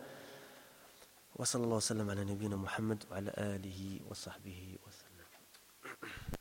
Wa sallallahu wa sallam ala nabiyyina Muhammad wa ala alihi wa sahbihi wa sallam.